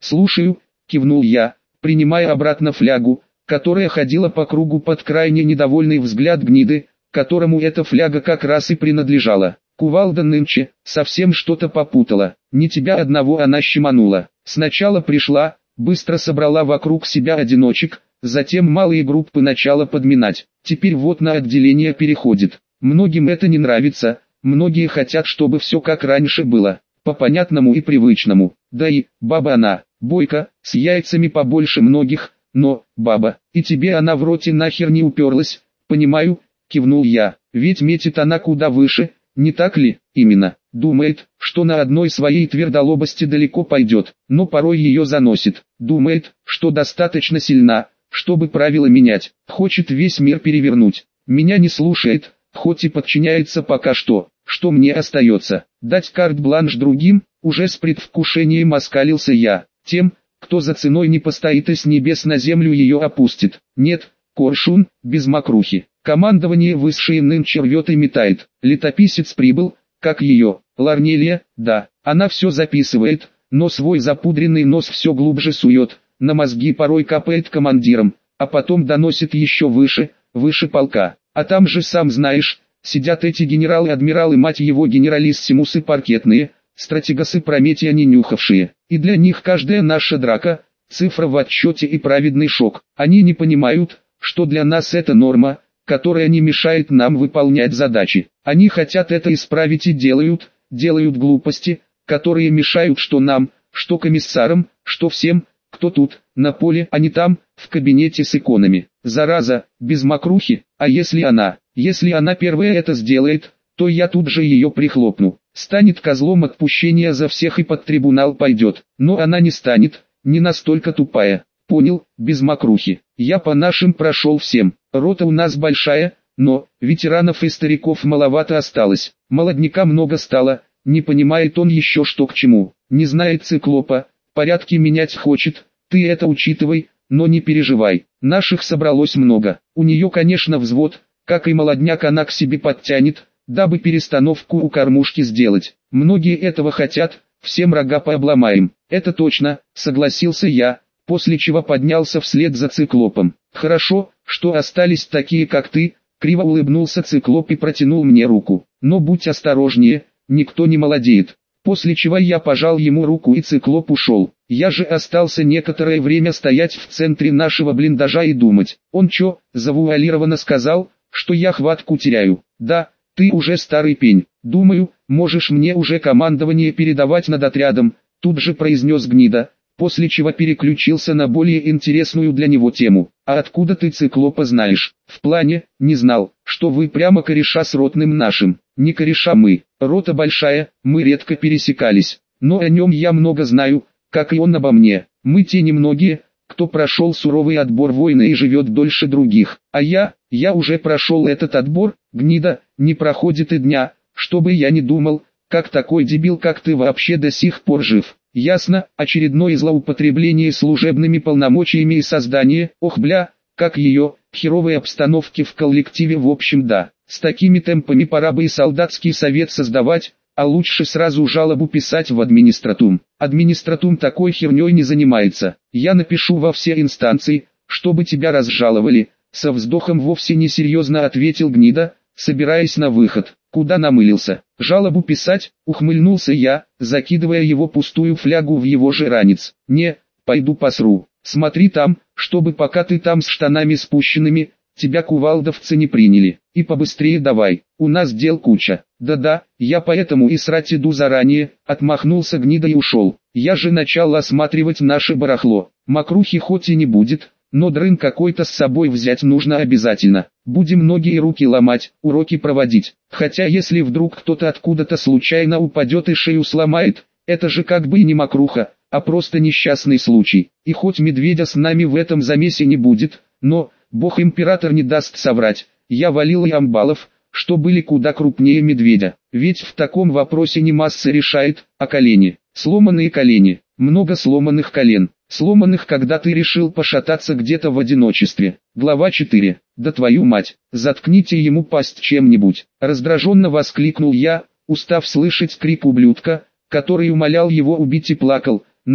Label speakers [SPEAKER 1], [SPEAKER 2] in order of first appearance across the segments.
[SPEAKER 1] «Слушаю», — кивнул я, принимая обратно флягу, которая ходила по кругу под крайне недовольный взгляд гниды, которому эта фляга как раз и принадлежала. «Кувалда нынче совсем что-то попутала, не тебя одного она щеманула. Сначала пришла, быстро собрала вокруг себя одиночек, затем малые группы начала подминать, теперь вот на отделение переходит. Многим это не нравится, многие хотят, чтобы все как раньше было, по понятному и привычному. Да и, баба она, бойка, с яйцами побольше многих, но, баба, и тебе она в роте нахер не уперлась, понимаю», — кивнул я, «ведь метит она куда выше, не так ли?» «Именно. Думает, что на одной своей твердолобости далеко пойдет, но порой ее заносит. Думает, что достаточно сильна, чтобы правила менять. Хочет весь мир перевернуть. Меня не слушает, хоть и подчиняется пока что. Что мне остается? Дать карт-бланш другим?» Уже с предвкушением оскалился я. «Тем, кто за ценой не постоит и с небес на землю ее опустит. Нет, Коршун, без мокрухи. Командование высшее нынче рвет и метает. Летописец прибыл, как ее, Ларнелия, да, она все записывает, но свой запудренный нос все глубже сует, на мозги порой капает командиром, а потом доносит еще выше, выше полка. А там же сам знаешь, сидят эти генералы-адмиралы, мать его, генералиссимусы паркетные, стратегосы Прометия не нюхавшие, и для них каждая наша драка – цифра в отчете и праведный шок. Они не понимают, что для нас это норма, которая не мешает нам выполнять задачи. Они хотят это исправить и делают глупости, которые мешают что нам, что комиссарам, что всем, кто тут, на поле, а не там, в кабинете с иконами. Зараза, без мокрухи, а если она первая это сделает, то я тут же ее прихлопну. Станет козлом отпущения за всех и под трибунал пойдет. Но она не станет, не настолько тупая. Понял, без мокрухи. Я по нашим прошел всем. Рота у нас большая, но ветеранов и стариков маловато осталось. Молодняка много стало, не понимает он еще что к чему. Не знает циклопа, порядки менять хочет. Ты это учитывай, но не переживай. Наших собралось много. У нее, конечно, взвод, как и молодняк она к себе подтянет, дабы перестановку у кормушки сделать. Многие этого хотят, всем рога пообломаем. Это точно, согласился я, после чего поднялся вслед за циклопом. «Хорошо, что остались такие как ты», — криво улыбнулся циклоп и протянул мне руку. «Но будь осторожнее, никто не молодеет». После чего я пожал ему руку и циклоп ушел. Я же остался некоторое время стоять в центре нашего блиндажа и думать. Он чё, завуалированно сказал, что я хватку теряю. Да, ты уже старый пень. Думаю, можешь мне уже командование передавать над отрядом, тут же произнес гнида, после чего переключился на более интересную для него тему. «А откуда ты циклопа знаешь?» «В плане, не знал, что вы прямо кореша с ротным нашим». «Не кореша мы, рота большая, мы редко пересекались, но о нем я много знаю, как и он обо мне. Мы те немногие, кто прошел суровый отбор войны и живет дольше других. А я уже прошел этот отбор, гнида, не проходит и дня, чтобы я не думал, как такой дебил как ты вообще до сих пор жив». «Ясно, очередное злоупотребление служебными полномочиями и создание, ох бля, как ее, херовой обстановки в коллективе в общем да. С такими темпами пора бы и солдатский совет создавать, а лучше сразу жалобу писать в администратум. Администратум такой херней не занимается. Я напишу во все инстанции, чтобы тебя разжаловали», со вздохом вовсе несерьезно ответил гнида, собираясь на выход. «Куда намылился? Жалобу писать?» — ухмыльнулся я, закидывая его пустую флягу в его же ранец. «Не, пойду посру. Смотри там, чтобы пока ты там с штанами спущенными, тебя кувалдовцы не приняли. И побыстрее давай, у нас дел куча». «Да-да, я поэтому и срать иду заранее», — отмахнулся гнида и ушел. «Я же начал осматривать наше барахло. Мокрухи хоть и не будет, но дрын какой-то с собой взять нужно обязательно. Будем ноги и руки ломать, уроки проводить. Хотя если вдруг кто-то откуда-то случайно упадет и шею сломает, это же как бы и не мокруха, а просто несчастный случай. И хоть медведя с нами в этом замесе не будет, но, бог-император не даст соврать, я валил и амбалов, что были куда крупнее медведя. Ведь в таком вопросе не масса решает, а колени. Сломанные колени, много сломанных колен. Сломанных, когда ты решил пошататься где-то в одиночестве. Глава 4. «Да твою мать, заткните ему пасть чем-нибудь!» Раздраженно воскликнул я, устав слышать крик ублюдка, который умолял его убить и плакал, ныл,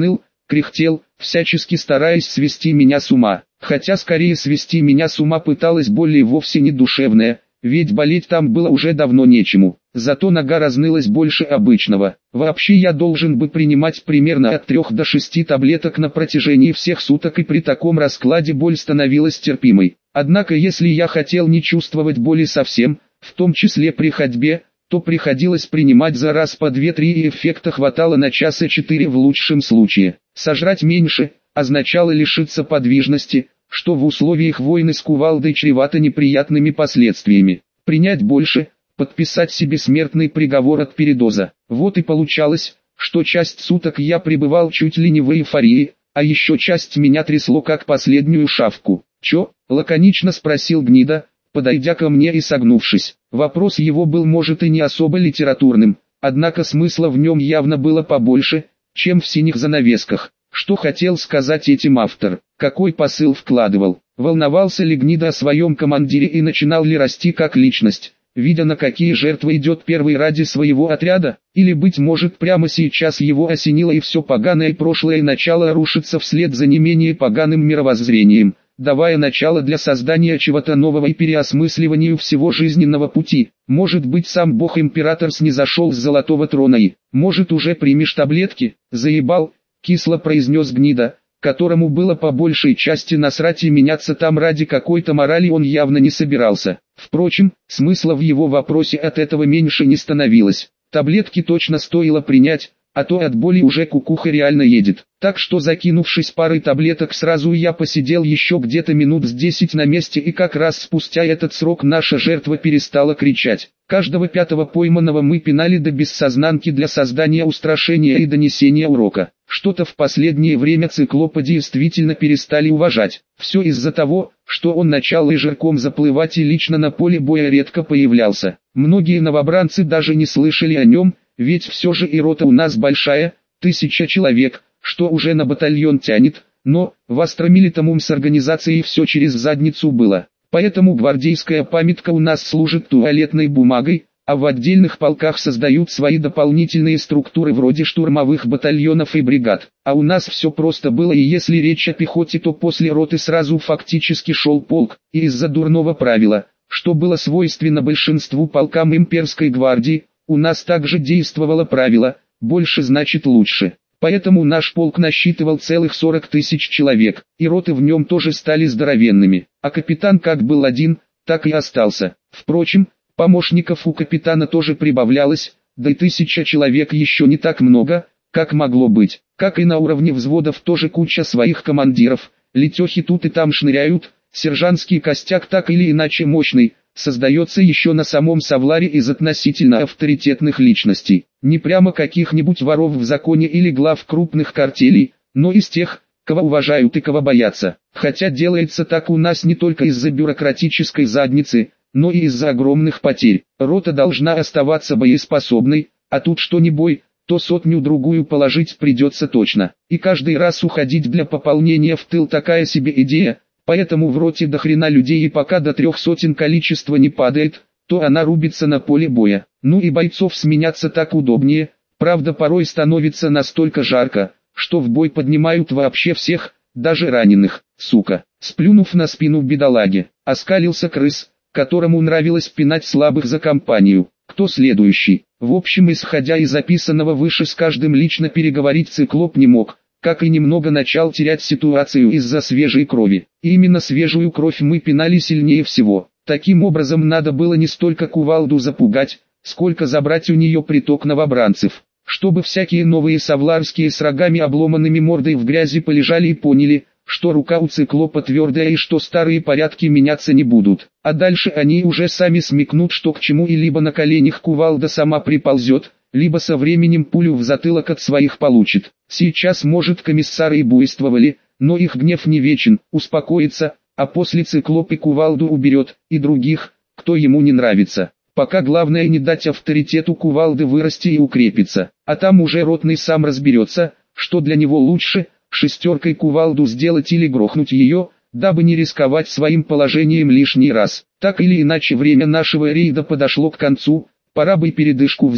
[SPEAKER 1] кряхтел, всячески стараясь свести меня с ума. Хотя скорее свести меня с ума пыталась боль и вовсе не душевная, ведь болеть там было уже давно нечему. Зато нога разнылась больше обычного. Вообще я должен бы принимать примерно от 3 до 6 таблеток на протяжении всех суток, и при таком раскладе боль становилась терпимой. Однако если я хотел не чувствовать боли совсем, в том числе при ходьбе, то приходилось принимать за раз по 2-3, и эффекта хватало на часа 4 в лучшем случае. Сожрать меньше означало лишиться подвижности, что в условиях войны с кувалдой чревато неприятными последствиями. Принять больше – подписать себе смертный приговор от передоза. Вот и получалось, что часть суток я пребывал чуть ли не в эйфории, а еще часть меня трясло как последнюю шавку. «Чё?» – лаконично спросил гнида, подойдя ко мне и согнувшись. Вопрос его был, может, и не особо литературным, однако смысла в нем явно было побольше, чем в синих занавесках. Что хотел сказать этим автор? Какой посыл вкладывал? Волновался ли гнида о своем командире и начинал ли расти как личность, видя, на какие жертвы идет первый ради своего отряда? Или, быть может, прямо сейчас его осенило, и все поганое прошлое начало рушиться вслед за не менее поганым мировоззрением, давая начало для создания чего-то нового и переосмысливанию всего жизненного пути? Может быть, сам бог-император снизошел с золотого трона и, может, уже примешь таблетки? Заебал, кисло произнес гнида, которому было по большей части насрать, и меняться там ради какой-то морали он явно не собирался. Впрочем, смысла в его вопросе от этого меньше не становилось. Таблетки точно стоило принять, а то от боли уже кукуха реально едет. Так что, закинувшись парой таблеток, сразу я посидел еще где-то минут с 10 на месте, и как раз спустя этот срок наша жертва перестала кричать. Каждого 5-го пойманного мы пинали до бессознанки для создания устрашения и донесения урока. Что-то в последнее время циклопа действительно перестали уважать. Все из-за того, что он начал жирком заплывать и лично на поле боя редко появлялся. Многие новобранцы даже не слышали о нем, ведь все же и рота у нас большая, 1000 человек, что уже на батальон тянет, но в Астромилитамум с организацией все через задницу было. Поэтому гвардейская памятка у нас служит туалетной бумагой, а в отдельных полках создают свои дополнительные структуры вроде штурмовых батальонов и бригад. А у нас все просто было, и если речь о пехоте, то после роты сразу фактически шел полк, и из-за дурного правила, что было свойственно большинству полкам имперской гвардии, у нас также действовало правило «больше значит лучше». Поэтому наш полк насчитывал целых 40 тысяч человек, и роты в нем тоже стали здоровенными, а капитан как был один, так и остался. Впрочем, помощников у капитана тоже прибавлялось, да и 1000 человек еще не так много, как могло быть. Как и на уровне взводов тоже куча своих командиров, летехи тут и там шныряют, сержантский костяк так или иначе мощный, создается еще на самом Савларе из относительно авторитетных личностей. Не прямо каких-нибудь воров в законе или глав крупных картелей, но из тех, кого уважают и кого боятся. Хотя делается так у нас не только из-за бюрократической задницы, но и из-за огромных потерь. Рота должна оставаться боеспособной, а тут что ни бой, то 100-другую положить придется точно. И каждый раз уходить для пополнения в тыл такая себе идея. Поэтому в роте до хрена людей, и пока до 300 количество не падает, то она рубится на поле боя. Ну и бойцов сменяться так удобнее, правда порой становится настолько жарко, что в бой поднимают вообще всех, даже раненых. Сука, сплюнув на спину бедолаги, оскалился крыс, которому нравилось пинать слабых за компанию. Кто следующий? В общем, исходя из записанного выше, с каждым лично переговорить циклоп не мог, как и немного начал терять ситуацию из-за свежей крови. И именно свежую кровь мы пинали сильнее всего. Таким образом надо было не столько кувалду запугать, сколько забрать у нее приток новобранцев, чтобы всякие новые савларские с рогами обломанными мордой в грязи полежали и поняли, что рука у циклопа твердая и что старые порядки меняться не будут. А дальше они уже сами смекнут, что к чему, и либо на коленях кувалда сама приползет, либо со временем пулю в затылок от своих получит. Сейчас, может, комиссары и буйствовали, но их гнев не вечен, успокоится, а после циклоп и кувалду уберет, и других, кто ему не нравится. Пока главное не дать авторитету кувалды вырасти и укрепиться, а там уже ротный сам разберется, что для него лучше, шестеркой кувалду сделать или грохнуть ее, дабы не рисковать своим положением лишний раз. Так или иначе, время нашего рейда подошло к концу, пора бы передышку взять.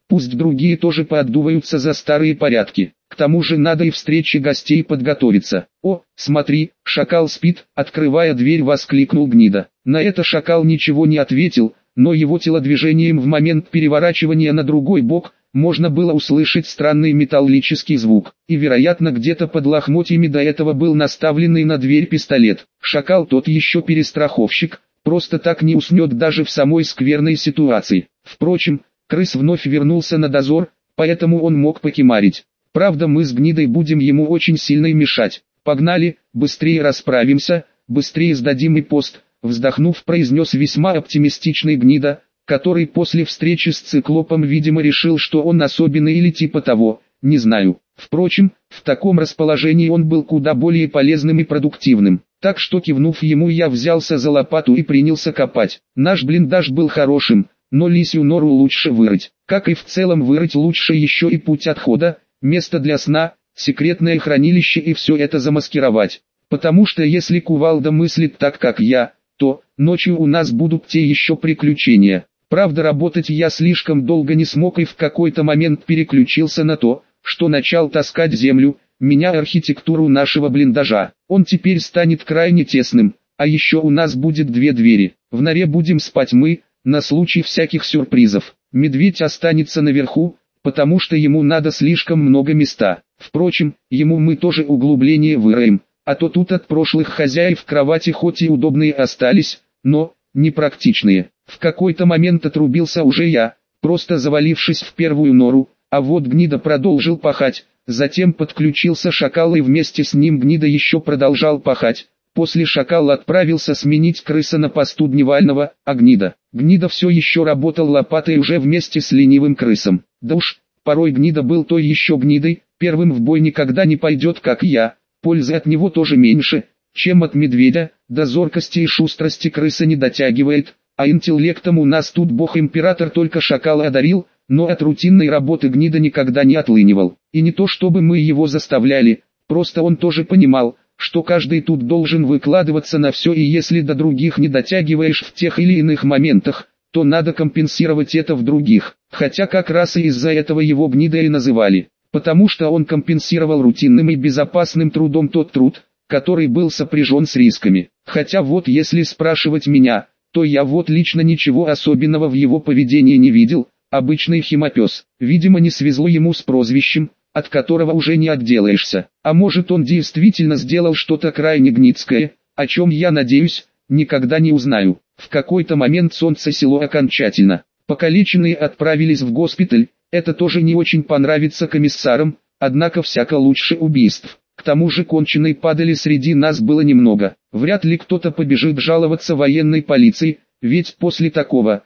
[SPEAKER 1] Пусть другие тоже поотдуваются за старые порядки. К тому же надо и встрече гостей подготовиться. «О, смотри, шакал спит», — открывая дверь, воскликнул гнида. На это шакал ничего не ответил, но его телодвижением в момент переворачивания на другой бок можно было услышать странный металлический звук, и вероятно где-то под лохмотьями до этого был наставленный на дверь пистолет. Шакал тот еще перестраховщик, просто так не уснет даже в самой скверной ситуации. Впрочем, крыс вновь вернулся на дозор, поэтому он мог покемарить. Правда, мы с гнидой будем ему очень сильно мешать. Погнали, быстрее расправимся, быстрее сдадим и пост, вздохнув, произнес весьма оптимистичный гнида, который после встречи с циклопом видимо решил, что он особенный или типа того, не знаю. Впрочем, в таком расположении он был куда более полезным и продуктивным. Так что, кивнув ему, я взялся за лопату и принялся копать. Наш блиндаж был хорошим, но лисью нору лучше вырыть. Как и в целом вырыть лучше еще и путь отхода, место для сна, секретное хранилище и все это замаскировать. Потому что если кувалда мыслит так как я, то ночью у нас будут те еще приключения. Правда, работать я слишком долго не смог и в какой-то момент переключился на то, что начал таскать землю, меняя архитектуру нашего блиндажа. Он теперь станет крайне тесным, а еще у нас будет 2 двери. В норе будем спать мы, на случай всяких сюрпризов. Медведь останется наверху, потому что ему надо слишком много места. Впрочем, ему мы тоже углубление выроем, а то тут от прошлых хозяев кровати хоть и удобные остались, но непрактичные. В какой-то момент отрубился уже я, просто завалившись в первую нору, а вот гнида продолжил пахать, затем подключился шакал и вместе с ним гнида еще продолжал пахать. После шакал отправился сменить крыса на посту дневального, а гнида все еще работал лопатой уже вместе с ленивым крысом. Да уж, порой гнида был той еще гнидой, первым в бой никогда не пойдет как я, пользы от него тоже меньше, чем от медведя, до зоркости и шустрости крыса не дотягивает, а интеллектом у нас тут бог-император только шакала одарил, но от рутинной работы гнида никогда не отлынивал. И не то чтобы мы его заставляли, просто он тоже понимал, что каждый тут должен выкладываться на все, и если до других не дотягиваешь в тех или иных моментах, то надо компенсировать это в других. Хотя как раз и из-за этого его гнида и называли, потому что он компенсировал рутинным и безопасным трудом тот труд, который был сопряжен с рисками. Хотя вот если спрашивать меня, то я вот лично ничего особенного в его поведении не видел, обычный химопес. Видимо, не свезло ему с прозвищем, от которого уже не отделаешься. А может, он действительно сделал что-то крайне гнидское, о чем я надеюсь, никогда не узнаю. В какой-то момент солнце село окончательно. Покалеченные отправились в госпиталь, это тоже не очень понравится комиссарам, однако всяко лучше убийств. К тому же конченые падали среди нас было немного. Вряд ли кто-то побежит жаловаться военной полиции, ведь после такого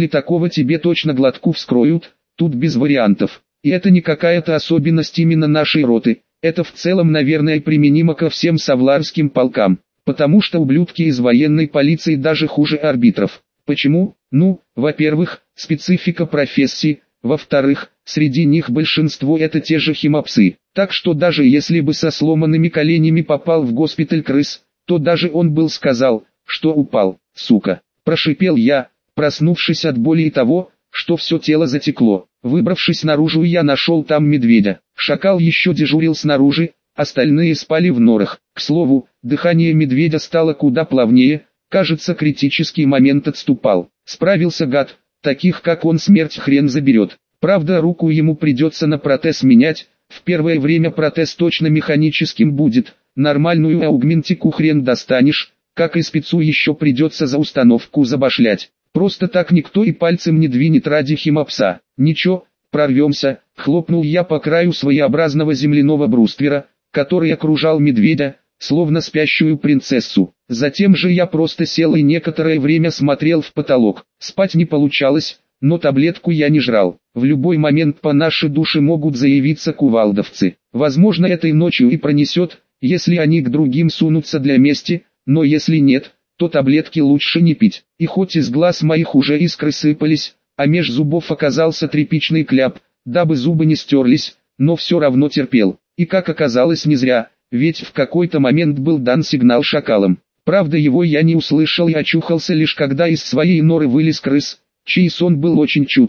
[SPEAKER 1] тебе точно глотку вскроют, тут без вариантов. И это не какая-то особенность именно нашей роты, это в целом, наверное, применимо ко всем савларским полкам, потому что ублюдки из военной полиции даже хуже арбитров. Почему? Ну, во-первых, специфика профессии, во-вторых, среди них большинство это те же химопсы, так что даже если бы со сломанными коленями попал в госпиталь крыс, то даже он был сказал, что упал, сука, прошипел я, проснувшись от боли и того, что все тело затекло. Выбравшись наружу, я нашел там медведя. Шакал еще дежурил снаружи, остальные спали в норах. К слову, дыхание медведя стало куда плавнее, кажется, критический момент отступал. Справился гад, таких как он смерть хрен заберет. Правда, руку ему придется на протез менять, в первое время протез точно механическим будет, нормальную аугментику хрен достанешь, как и спецу еще придется за установку забашлять. Просто так никто и пальцем не двинет ради химопса. Ничего, прорвемся, хлопнул я по краю своеобразного земляного бруствера, который окружал медведя, словно спящую принцессу. Затем же я просто сел и некоторое время смотрел в потолок. Спать не получалось, но таблетку я не жрал. В любой момент по нашей душе могут заявиться кувалдовцы. Возможно, этой ночью и пронесет, если они к другим сунутся для мести, но если нет, то таблетки лучше не пить. И хоть из глаз моих уже искры сыпались, а меж зубов оказался тряпичный кляп, дабы зубы не стерлись, но все равно терпел. И как оказалось не зря, ведь в какой-то момент был дан сигнал шакалам. Правда, его я не услышал и очухался лишь когда из своей норы вылез крыс, чей сон был очень чутким.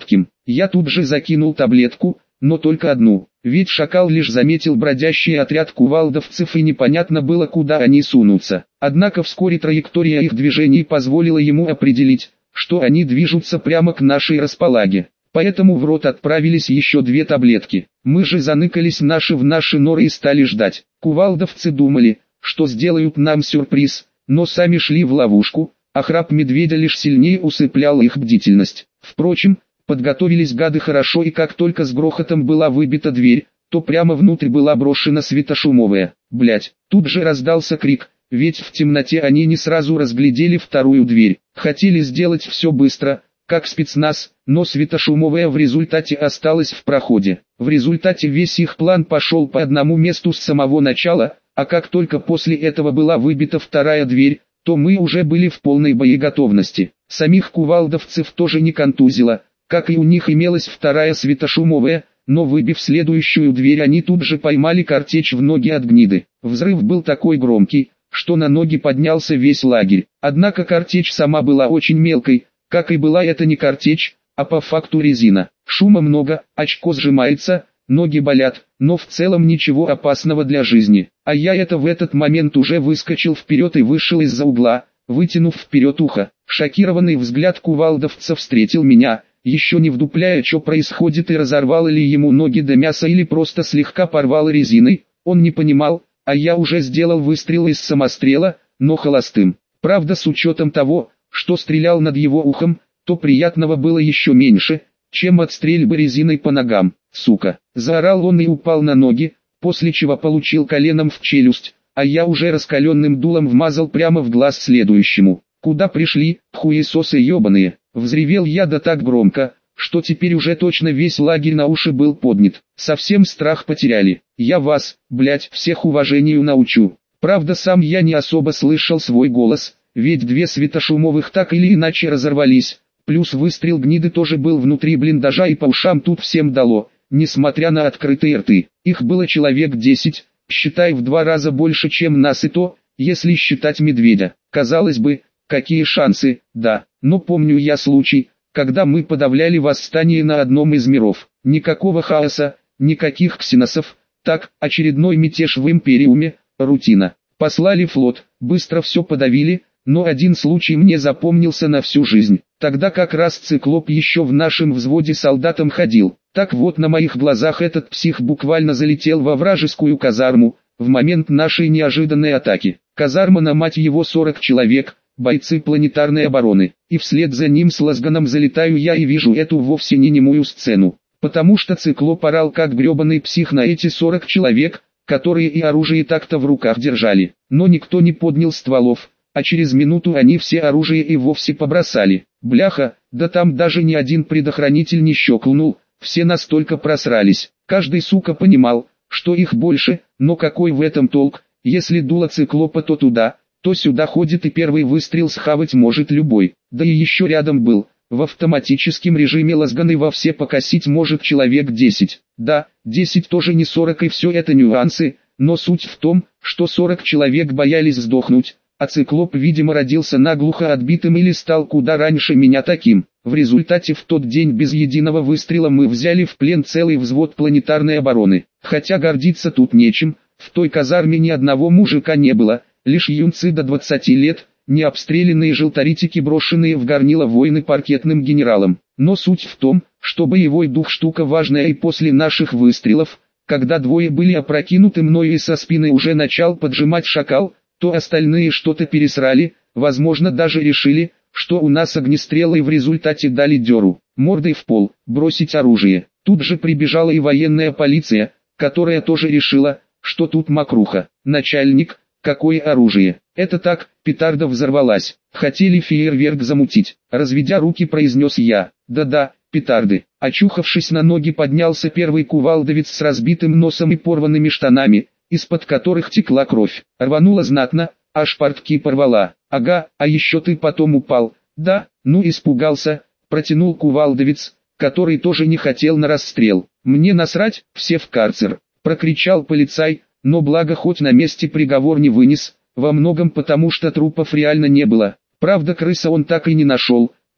[SPEAKER 1] Я тут же закинул таблетку, но только одну, ведь шакал лишь заметил бродящий отряд кувалдовцев и непонятно было, куда они сунутся. Однако вскоре траектория их движений позволила ему определить, что они движутся прямо к нашей располаге. Поэтому в рот отправились еще 2 таблетки. Мы же заныкались в наши норы и стали ждать. Кувалдовцы думали, что сделают нам сюрприз, но сами шли в ловушку, а храп медведя лишь сильнее усыплял их бдительность. Впрочем, подготовились гады хорошо, и как только с грохотом была выбита дверь, то прямо внутрь была брошена светошумовая. Блять, тут же раздался крик, ведь в темноте они не сразу разглядели вторую дверь. Хотели сделать все быстро, как спецназ, но светошумовая в результате осталась в проходе. В результате весь их план пошел по одному месту с самого начала, а как только после этого была выбита вторая дверь, то мы уже были в полной боеготовности. Самих кувалдовцев тоже не контузило, как и у них имелась вторая светошумовая, но выбив следующую дверь, они тут же поймали картечь в ноги от гниды. Взрыв был такой громкий, что на ноги поднялся весь лагерь. Однако картечь сама была очень мелкой, как и была это не картечь, а по факту резина. Шума много, очко сжимается, ноги болят, но в целом ничего опасного для жизни. А я в этот момент уже выскочил вперед и вышел из-за угла, вытянув вперед ухо. Шокированный взгляд кувалдовца встретил меня, еще не вдупляя, что происходит и разорвало ли ему ноги до мяса или просто слегка порвало резиной. Он не понимал, а я уже сделал выстрел из самострела, но холостым. Правда, с учетом того, что стрелял над его ухом, то приятного было еще меньше, чем от стрельбы резиной по ногам. «Сука!» – заорал он и упал на ноги, после чего получил коленом в челюсть, а я уже раскаленным дулом вмазал прямо в глаз следующему. «Куда пришли, хуесосы ебаные?» – взревел я да так громко, что теперь уже точно весь лагерь на уши был поднят. Совсем страх потеряли. Я вас, блять, всех уважению научу. Правда, сам я не особо слышал свой голос, ведь 2 светошумовых так или иначе разорвались, плюс выстрел гниды тоже был внутри блиндажа и по ушам тут всем дало, несмотря на открытые рты. Их было человек 10, считай в 2 раза больше, чем нас, и то, если считать медведя. Казалось бы, какие шансы, да, но помню я случай, когда мы подавляли восстание на одном из миров. Никакого хаоса, никаких ксеносов, так, очередной мятеж в Империуме, рутина. Послали флот, быстро все подавили, но один случай мне запомнился на всю жизнь. Тогда как раз Циклоп еще в нашем взводе солдатам ходил. Так вот, на моих глазах этот псих буквально залетел во вражескую казарму, в момент нашей неожиданной атаки. Казарма на мать его 40 человек, бойцы планетарной обороны. И вслед за ним с лазганом залетаю я и вижу эту вовсе не немую сцену. Потому что Циклоп орал как гребаный псих на эти 40 человек, которые и оружие так-то в руках держали. Но никто не поднял стволов, а через минуту они все оружие и вовсе побросали. Бляха, да там даже ни один предохранитель не щелкнул, все настолько просрались. Каждый сука понимал, что их больше, но какой в этом толк, если дуло Циклопа то туда, то сюда ходит и первый выстрел схавать может любой. Да и еще рядом был, в автоматическом режиме лазган и во все покосить может человек 10. Да, 10 тоже не 40, и все это нюансы, но суть в том, что 40 человек боялись сдохнуть, а Циклоп, видимо, родился наглухо отбитым или стал куда раньше меня таким. В результате в тот день без единого выстрела мы взяли в плен целый взвод планетарной обороны. Хотя гордиться тут нечем, в той казарме ни одного мужика не было, лишь юнцы до 20 лет, необстрелянные желторитики, брошенные в горнило войны паркетным генералом. Но суть в том, что боевой дух штука важная, и после наших выстрелов, когда 2 были опрокинуты мною и со спины уже начал поджимать шакал, то остальные что-то пересрали, возможно даже решили, что у нас огнестрелы, и в результате дали дёру, мордой в пол, бросить оружие. Тут же прибежала и военная полиция, которая тоже решила, что тут мокруха. Начальник, какое оружие? Это так, петарда взорвалась. Хотели фейерверк замутить. Разведя руки, произнес я. Да-да, петарды. Очухавшись на ноги, поднялся первый кувалдовец с разбитым носом и порванными штанами, из-под которых текла кровь. Рванула знатно, аж портки порвала. Ага, а еще ты потом упал. Да, ну испугался, протянул кувалдовец, который тоже не хотел на расстрел. Мне насрать, все в карцер, прокричал полицай, но благо хоть на месте приговор не вынес, во многом потому что трупов реально не было. Правда, крыса он так и не нашел,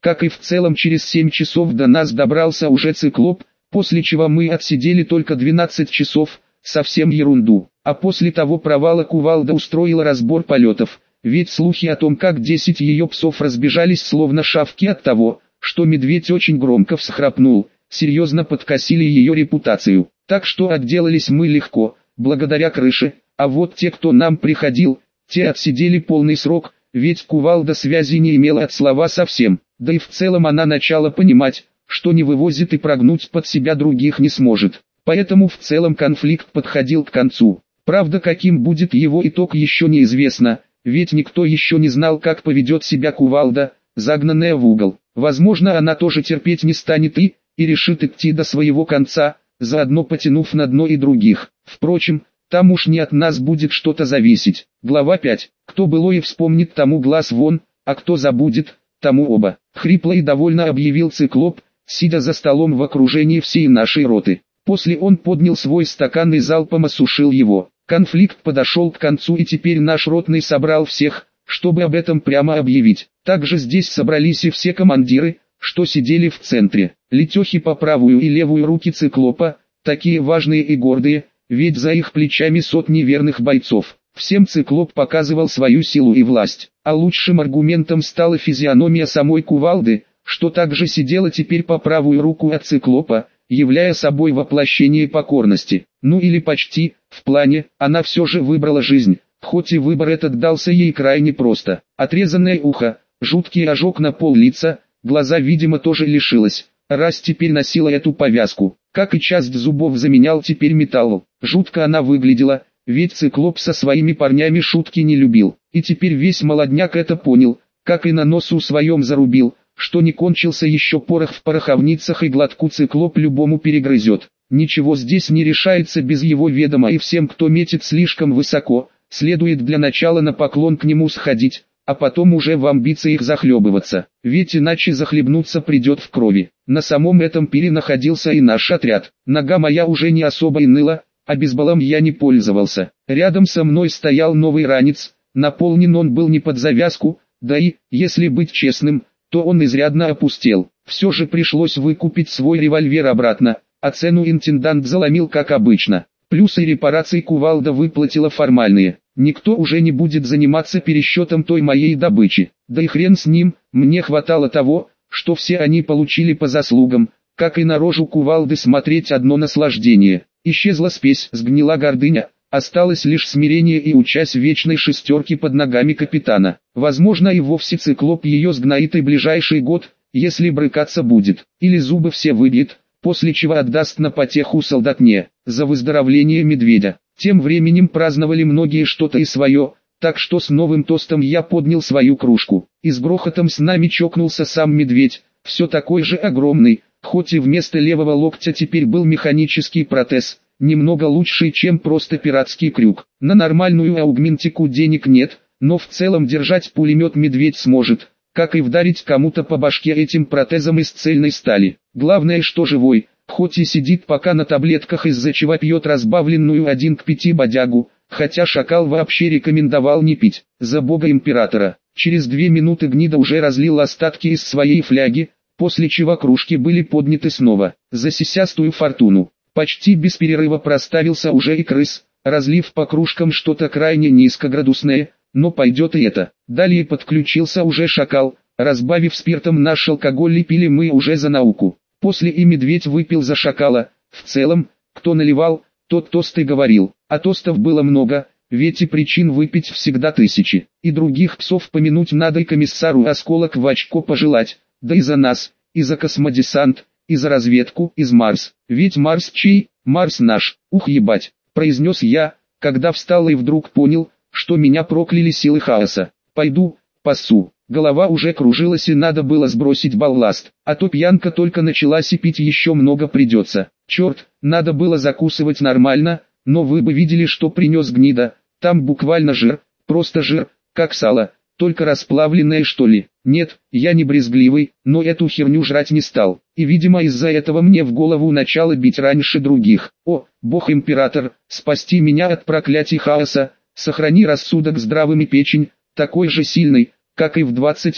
[SPEAKER 1] Как и в целом через 7 часов до нас добрался уже циклоп, после чего мы отсидели только 12 часов, совсем ерунду. А после того провала кувалда устроила разбор полетов, ведь слухи о том, как 10 ее псов разбежались словно шавки от того, что медведь очень громко всхрапнул, серьезно подкосили ее репутацию. Так что отделались мы легко, благодаря крыше, а вот те, кто нам приходил, те отсидели полный срок, ведь кувалда связи не имела от слова совсем, да и в целом она начала понимать, что не вывозит и прогнуть под себя других не сможет. Поэтому в целом конфликт подходил к концу. Правда, каким будет его итог, еще неизвестно, ведь никто еще не знал, как поведет себя кувалда, загнанная в угол. Возможно, она тоже терпеть не станет и решит идти до своего конца, заодно потянув на дно и других. Впрочем, там уж не от нас будет что-то зависеть. Глава 5. Кто былое вспомнит, тому глаз вон, а кто забудет, тому оба. Хрипло и довольно объявил циклоп, сидя за столом в окружении всей нашей роты. После он поднял свой стакан и залпом осушил его. Конфликт подошел к концу, и теперь наш ротный собрал всех, чтобы об этом прямо объявить. Также здесь собрались и все командиры, что сидели в центре. Летехи по правую и левую руки циклопа, такие важные и гордые, ведь за их плечами сотни верных бойцов. Всем циклоп показывал свою силу и власть. А лучшим аргументом стала физиономия самой кувалды, что также сидела теперь по правую руку от циклопа, являя собой воплощение покорности. Ну или почти, в плане, она все же выбрала жизнь, хоть и выбор этот дался ей крайне просто. Отрезанное ухо, жуткий ожог на пол лица, глаза видимо тоже лишилась, раз теперь носила эту повязку, как и часть зубов заменял теперь металл. Жутко она выглядела, ведь циклоп со своими парнями шутки не любил, и теперь весь молодняк это понял, как и на носу своем зарубил, что не кончился еще порох в пороховницах и глотку циклоп любому перегрызет. Ничего здесь не решается без его ведома, и всем, кто метит слишком высоко, следует для начала на поклон к нему сходить, а потом уже в амбициях захлебываться, ведь иначе захлебнуться придет в крови. На самом этом пире находился и наш отряд. Нога моя уже не особо и ныла, а бейсболом я не пользовался. Рядом со мной стоял новый ранец, наполнен он был не под завязку, да и, если быть честным, то он изрядно опустел. Все же пришлось выкупить свой револьвер обратно, а цену интендант заломил как обычно. Плюсы репараций кувалда выплатила формальные. Никто уже не будет заниматься пересчетом той моей добычи. Да и хрен с ним, мне хватало того, что все они получили по заслугам, как и на рожу кувалды смотреть одно наслаждение. Исчезла спесь, сгнила гордыня. Осталось лишь смирение и участь вечной шестерки под ногами капитана. Возможно, и вовсе циклоп ее сгноит и ближайший год, если брыкаться будет, или зубы все выбьет, после чего отдаст на потеху солдатне, за выздоровление медведя. Тем временем праздновали многие что-то и свое, так что с новым тостом я поднял свою кружку, и с грохотом с нами чокнулся сам медведь, все такой же огромный, хоть и вместо левого локтя теперь был механический протез. Немного лучший, чем просто пиратский крюк. На нормальную аугментику денег нет, но в целом держать пулемет медведь сможет, как и вдарить кому-то по башке этим протезом из цельной стали. Главное, что живой, хоть и сидит пока на таблетках, из-за чего пьет разбавленную 1 к 5 бодягу, хотя шакал вообще рекомендовал не пить, за бога императора. Через 2 минуты гнида уже разлил остатки из своей фляги, после чего кружки были подняты снова, за сисястую фортуну. Почти без перерыва проставился уже и крыс, разлив по кружкам что-то крайне низкоградусное, но пойдет и это. Далее подключился уже шакал, разбавив спиртом наш алкоголь, и пили мы уже за науку. После и медведь выпил за шакала. В целом, кто наливал, тот тост и говорил, а тостов было много, ведь и причин выпить всегда тысячи. И других псов помянуть надо, и комиссару осколок в очко пожелать, да и за нас, и за космодесант, и за разведку из Марс. Ведь Марс чей? Марс наш. Ух, ебать, произнес я, когда встал и вдруг понял, что меня прокляли силы хаоса. Пойду, пасу. Голова уже кружилась, и надо было сбросить балласт, а то пьянка только началась и пить еще много придется. Черт, надо было закусывать нормально, но вы бы видели, что принес гнида. Там буквально жир, просто жир, как сало, только расплавленное, что ли. Нет, я не брезгливый, но эту херню жрать не стал. И видимо из-за этого мне в голову начало бить раньше других. О, бог-император, спасти меня от проклятий хаоса, сохрани рассудок здравым и печень, такой же сильный, как и в 20 лет.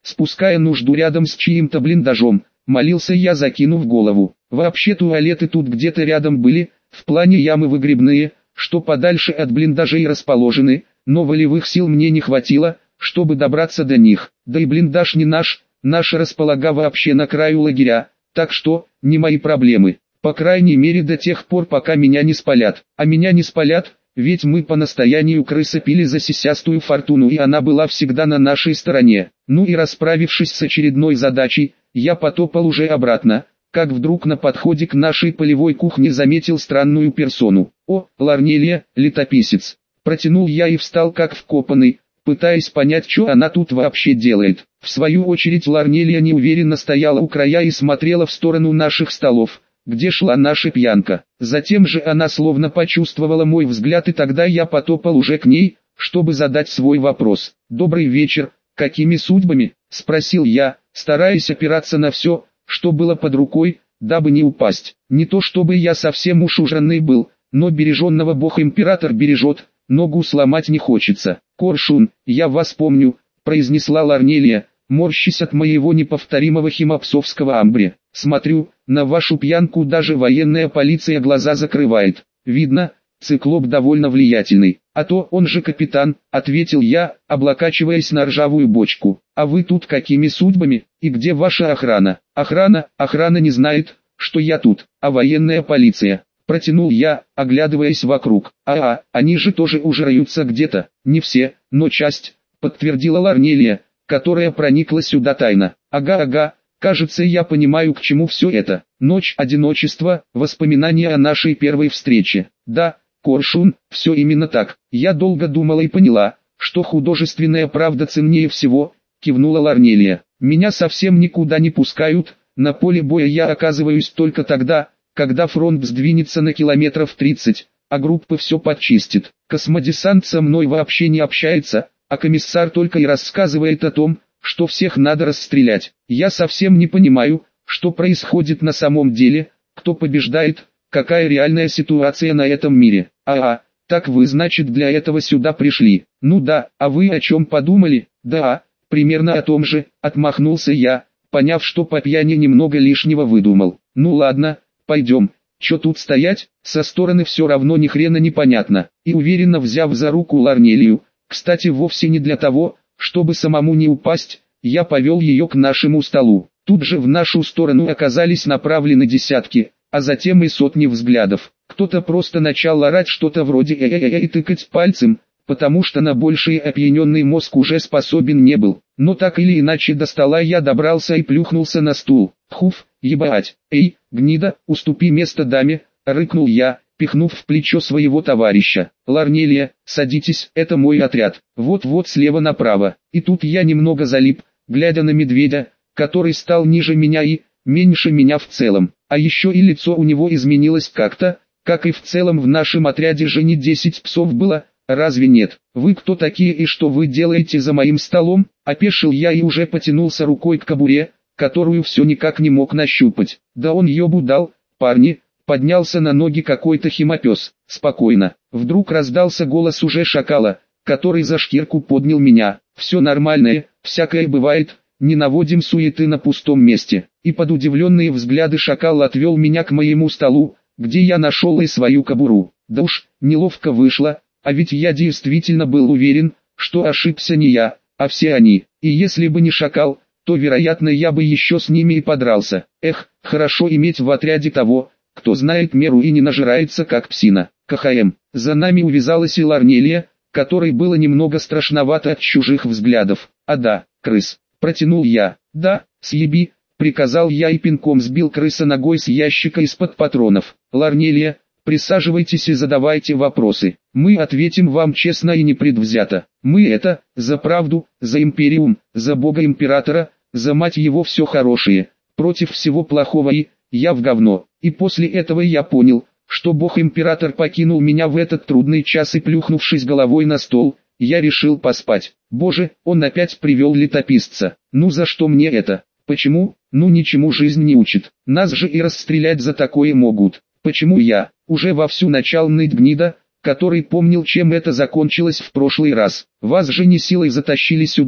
[SPEAKER 1] спуская нужду рядом с чьим-то блиндажом, молился я, закинув голову. Вообще туалеты тут где-то рядом были, в плане ямы выгребные, что подальше от блиндажей расположены, но волевых сил мне не хватило, чтобы добраться до них. Да и блиндаж не наш располага вообще на краю лагеря, так что, не мои проблемы. По крайней мере до тех пор, пока меня не спалят. А меня не спалят, ведь мы по настоянию крысы пили за сисястую фортуну, и она была всегда на нашей стороне. Ну и расправившись с очередной задачей, я потопал уже обратно, как вдруг на подходе к нашей полевой кухне заметил странную персону. «О, Ларнелия, летописец!» Протянул я и встал как вкопанный, пытаясь понять, что она тут вообще делает. В свою очередь Ларнелия неуверенно стояла у края и смотрела в сторону наших столов, где шла наша пьянка. Затем же она словно почувствовала мой взгляд, и тогда я потопал уже к ней, чтобы задать свой вопрос. «Добрый вечер, какими судьбами?» – спросил я, стараясь опираться на все, что было под рукой, дабы не упасть. Не то чтобы я совсем уж ужранный был, но береженного Бог император бережет, ногу сломать не хочется. «Коршун, я вас помню», – произнесла Ларнелия, морщась от моего неповторимого химопсовского амбре. «Смотрю, на вашу пьянку даже военная полиция глаза закрывает. Видно, циклоп довольно влиятельный. А то он же капитан», — ответил я, облокачиваясь на ржавую бочку. «А вы тут какими судьбами, и где ваша охрана?» «Охрана не знает, что я тут, а военная полиция», — протянул я, оглядываясь вокруг. Они же тоже ужраются где-то». «Не все, но часть», — подтвердила Ларнелия, которая проникла сюда тайно. «Ага, кажется, я понимаю, к чему все это. Ночь одиночества, воспоминания о нашей первой встрече. Да, Коршун, все именно так. Я долго думала и поняла, что художественная правда ценнее всего», — кивнула Ларнелия. «Меня совсем никуда не пускают, на поле боя я оказываюсь только тогда, когда фронт сдвинется на километров 30, а группа все подчистит. Космодесант со мной вообще не общается, а комиссар только и рассказывает о том, что всех надо расстрелять. Я совсем не понимаю, что происходит на самом деле, кто побеждает, какая реальная ситуация на этом мире. Так вы, значит, для этого сюда пришли?» «Ну да, а вы о чем подумали?» «Да, примерно о том же», — отмахнулся я, поняв, что по пьяни немного лишнего выдумал. «Ну ладно, пойдем, чё тут стоять, со стороны все равно ни хрена не понятно». И уверенно взяв за руку Ларнелию, кстати, вовсе не для того, чтобы самому не упасть, я повел ее к нашему столу. Тут же в нашу сторону оказались направлены десятки, а затем и сотни взглядов. Кто-то просто начал орать что-то вроде и тыкать пальцем, потому что на большее опьяненный мозг уже способен не был. Но так или иначе до стола я добрался и плюхнулся на стул. «Хуф, ебать, эй, гнида, уступи место даме», — рыкнул я, пихнув в плечо своего товарища. «Ларнелия, садитесь, это мой отряд, вот-вот слева направо». И тут я немного залип, глядя на медведя, который стал ниже меня и меньше меня в целом. А еще и лицо у него изменилось как-то, как и в целом в нашем отряде же не 10 псов было, разве нет? «Вы кто такие и что вы делаете за моим столом?» — опешил я и уже потянулся рукой к кобуре, которую все никак не мог нащупать. «Да он ебу дал, парни!» Поднялся на ноги какой-то химопес. «Спокойно». Вдруг раздался голос уже шакала, который за шкирку поднял меня. «Все нормальное, всякое бывает, не наводим суеты на пустом месте». И под удивленные взгляды шакал отвел меня к моему столу, где я нашел и свою кобуру. Да уж, неловко вышло, а ведь я действительно был уверен, что ошибся не я, а все они. И если бы не шакал, то вероятно я бы еще с ними и подрался. Эх, хорошо иметь в отряде того, кто знает меру и не нажирается как псина. КХМ. За нами увязалась и Ларнелия, которой было немного страшновато от чужих взглядов. «А да, крыс», — протянул я. «Да, съеби», — приказал я и пинком сбил крыса ногой с ящика из-под патронов. «Ларнелия, присаживайтесь и задавайте вопросы. Мы ответим вам честно и непредвзято. Мы это, за правду, за империум, за бога императора, за мать его все хорошее, против всего плохого и, я в говно». И после этого я понял, что бог-император покинул меня в этот трудный час, и плюхнувшись головой на стол, я решил поспать. Боже, он опять привел летописца. Ну за что мне это? Почему? Ну ничему жизнь не учит. Нас же и расстрелять за такое могут. Почему я? Уже вовсю начал ныть гнида, который помнил, чем это закончилось в прошлый раз. Вас же не силой затащили сюда,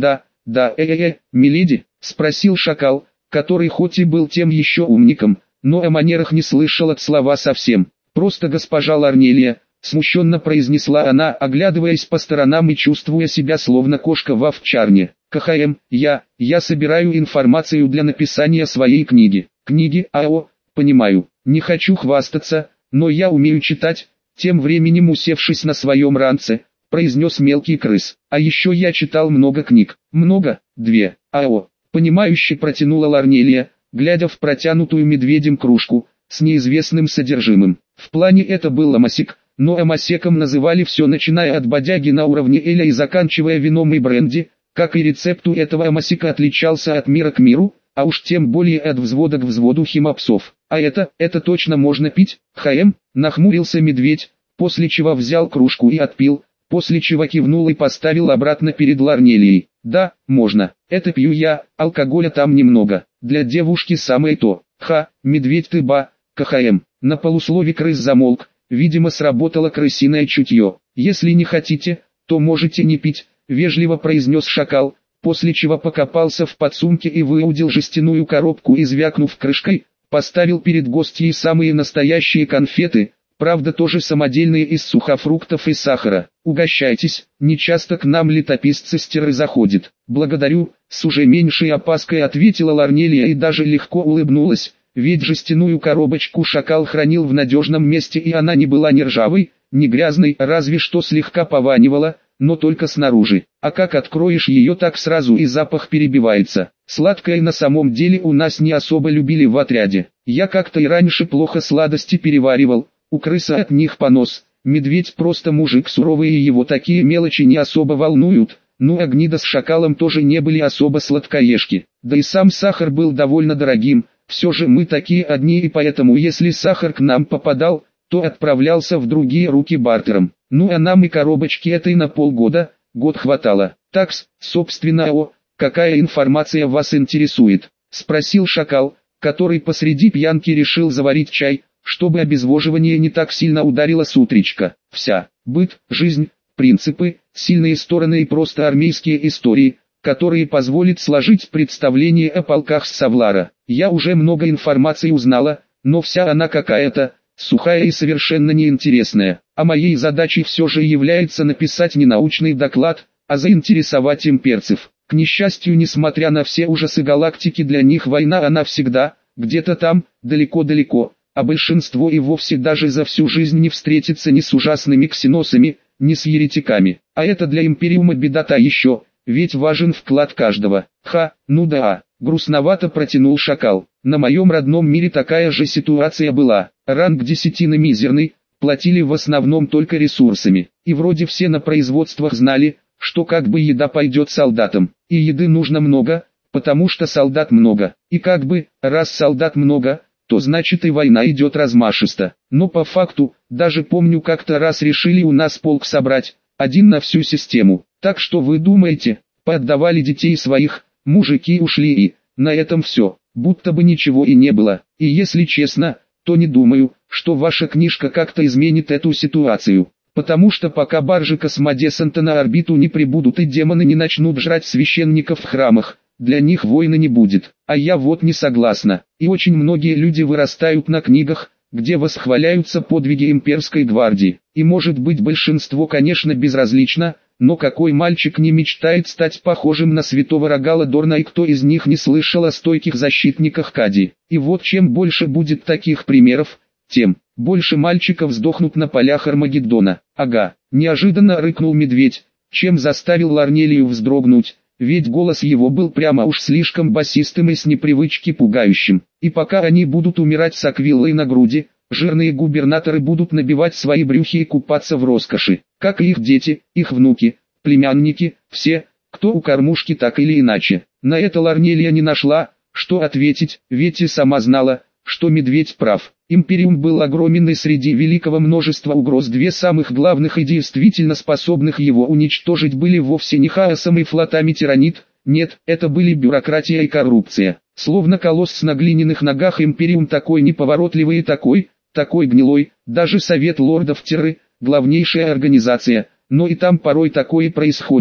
[SPEAKER 1] Да, миледи, спросил шакал, который хоть и был тем еще умником, но о манерах не слышал от слова совсем. Просто госпожа Ларнелия, смущенно произнесла она, оглядываясь по сторонам и чувствуя себя словно кошка в овчарне. КХМ, я собираю информацию для написания своей книги. Книги, понимаю, не хочу хвастаться, но я умею читать, тем временем усевшись на своем ранце, произнес мелкий крыс. А еще я читал много книг. Много? 2. Понимающе протянула Ларнелия, глядя в протянутую медведем кружку, с неизвестным содержимым. В плане это был амосек, но амосеком называли все, начиная от бодяги на уровне эля и заканчивая вином и бренди, как и рецепту этого амосека отличался от мира к миру, а уж тем более от взвода к взводу химопсов. А это точно можно пить? Нахмурился медведь, после чего взял кружку и отпил, после чего кивнул и поставил обратно перед Ларнелией. Да, можно, это пью я, алкоголя там немного, для девушки самое то. Медведь ты КХМ. На полуслове крыс замолк, видимо сработало крысиное чутье. Если не хотите, то можете не пить, вежливо произнес шакал, после чего покопался в подсумке и выудил жестяную коробку и, звякнув крышкой, поставил перед гостьей самые настоящие конфеты, правда тоже самодельные из сухофруктов и сахара. Угощайтесь, нечасто к нам летописцы-стеры заходят. Благодарю, с уже меньшей опаской ответила Ларнелия и даже легко улыбнулась, ведь жестяную коробочку шакал хранил в надежном месте и она не была ни ржавой, ни грязной, разве что слегка пованивала, но только снаружи. А как откроешь ее, так сразу и запах перебивается. Сладкое на самом деле у нас не особо любили в отряде. Я как-то и раньше плохо сладости переваривал, у крысы от них понос. Медведь просто мужик суровый и его такие мелочи не особо волнуют. Ну а гнида с шакалом тоже не были особо сладкоежки. Да и сам сахар был довольно дорогим. Все же мы такие одни, и поэтому если сахар к нам попадал, то отправлялся в другие руки бартером. Ну а нам и коробочки этой на полгода, год хватало. Такс, собственно, какая информация вас интересует? Спросил шакал, который посреди пьянки решил заварить чай, чтобы обезвоживание не так сильно ударило с утречка. Вся, быт, жизнь, принципы, сильные стороны и просто армейские истории, которые позволят сложить представление о полках Савлара. Я уже много информации узнала, но вся она какая-то сухая и совершенно неинтересная. А моей задачей все же является написать не научный доклад, а заинтересовать имперцев. К несчастью, несмотря на все ужасы галактики, для них война она всегда, где-то там, далеко-далеко, а большинство и вовсе даже за всю жизнь не встретится ни с ужасными ксеносами, ни с еретиками. А это для Империума беда-то еще, ведь важен вклад каждого. Ну да, грустновато протянул шакал. На моем родном мире такая же ситуация была. Ранг десятины мизерный, платили в основном только ресурсами. И вроде все на производствах знали, что как бы еда пойдет солдатам. И еды нужно много, потому что солдат много. И как бы, раз солдат много, то значит и война идет размашисто. Но по факту, даже помню, как-то раз решили у нас полк собрать, один на всю систему. Так что вы думаете, поотдавали детей своих, мужики ушли и, на этом все, будто бы ничего и не было. И если честно, то не думаю, что ваша книжка как-то изменит эту ситуацию. Потому что пока баржи Космодесанта на орбиту не прибудут и демоны не начнут жрать священников в храмах, для них войны не будет. А я вот не согласна. И очень многие люди вырастают на книгах, где восхваляются подвиги имперской гвардии. И может быть большинство, конечно, безразлично, но какой мальчик не мечтает стать похожим на святого Рогала Дорна, и кто из них не слышал о стойких защитниках Кади. И вот чем больше будет таких примеров, тем больше мальчиков сдохнут на полях Армагеддона. Ага, неожиданно рыкнул медведь, чем заставил Ларнелию вздрогнуть, ведь голос его был прямо уж слишком басистым и с непривычки пугающим. И пока они будут умирать с аквиллой на груди, жирные губернаторы будут набивать свои брюхи и купаться в роскоши, как и их дети, их внуки, племянники, все, кто у кормушки так или иначе. На это Ларнелия не нашла, что ответить, ведь и сама знала, что медведь прав. Империум был огромен, и среди великого множества угроз две самых главных и действительно способных его уничтожить были вовсе не хаосом и флотами тиранит, нет, это были бюрократия и коррупция. Словно колосс на глиняных ногах, Империум такой неповоротливый и такой гнилой, даже Совет лордов Терры, главнейшая организация, но и там порой такое происходит,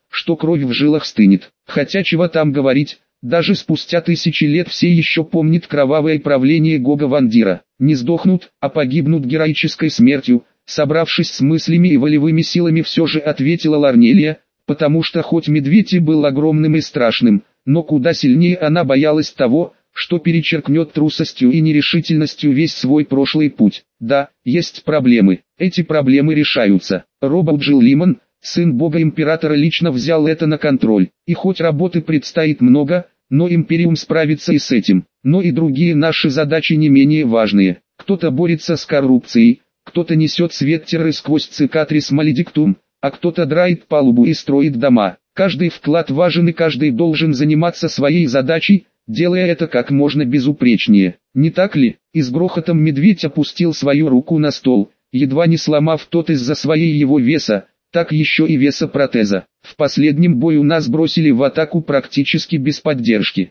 [SPEAKER 1] что кровь в жилах стынет. Хотя чего там говорить, даже спустя тысячи лет все еще помнят кровавое правление Гога Вандира. Не сдохнут, а погибнут героической смертью. Собравшись с мыслями и волевыми силами, все же ответила Ларнелия, потому что хоть медведь и был огромным и страшным, но куда сильнее она боялась того, что перечеркнет трусостью и нерешительностью весь свой прошлый путь. Да, есть проблемы. Эти проблемы решаются. Роберт Джилл-Лимон, сын бога-императора, лично взял это на контроль. И хоть работы предстоит много, но Империум справится и с этим. Но и другие наши задачи не менее важные. Кто-то борется с коррупцией, кто-то несет свет терры сквозь цикатрис маледиктум, а кто-то драит палубу и строит дома. Каждый вклад важен и каждый должен заниматься своей задачей, делая это как можно безупречнее. Не так ли? И с грохотом медведь опустил свою руку на стол, едва не сломав тот из-за своей его веса, так еще и веса протеза. В последнем бою нас бросили в атаку практически без поддержки.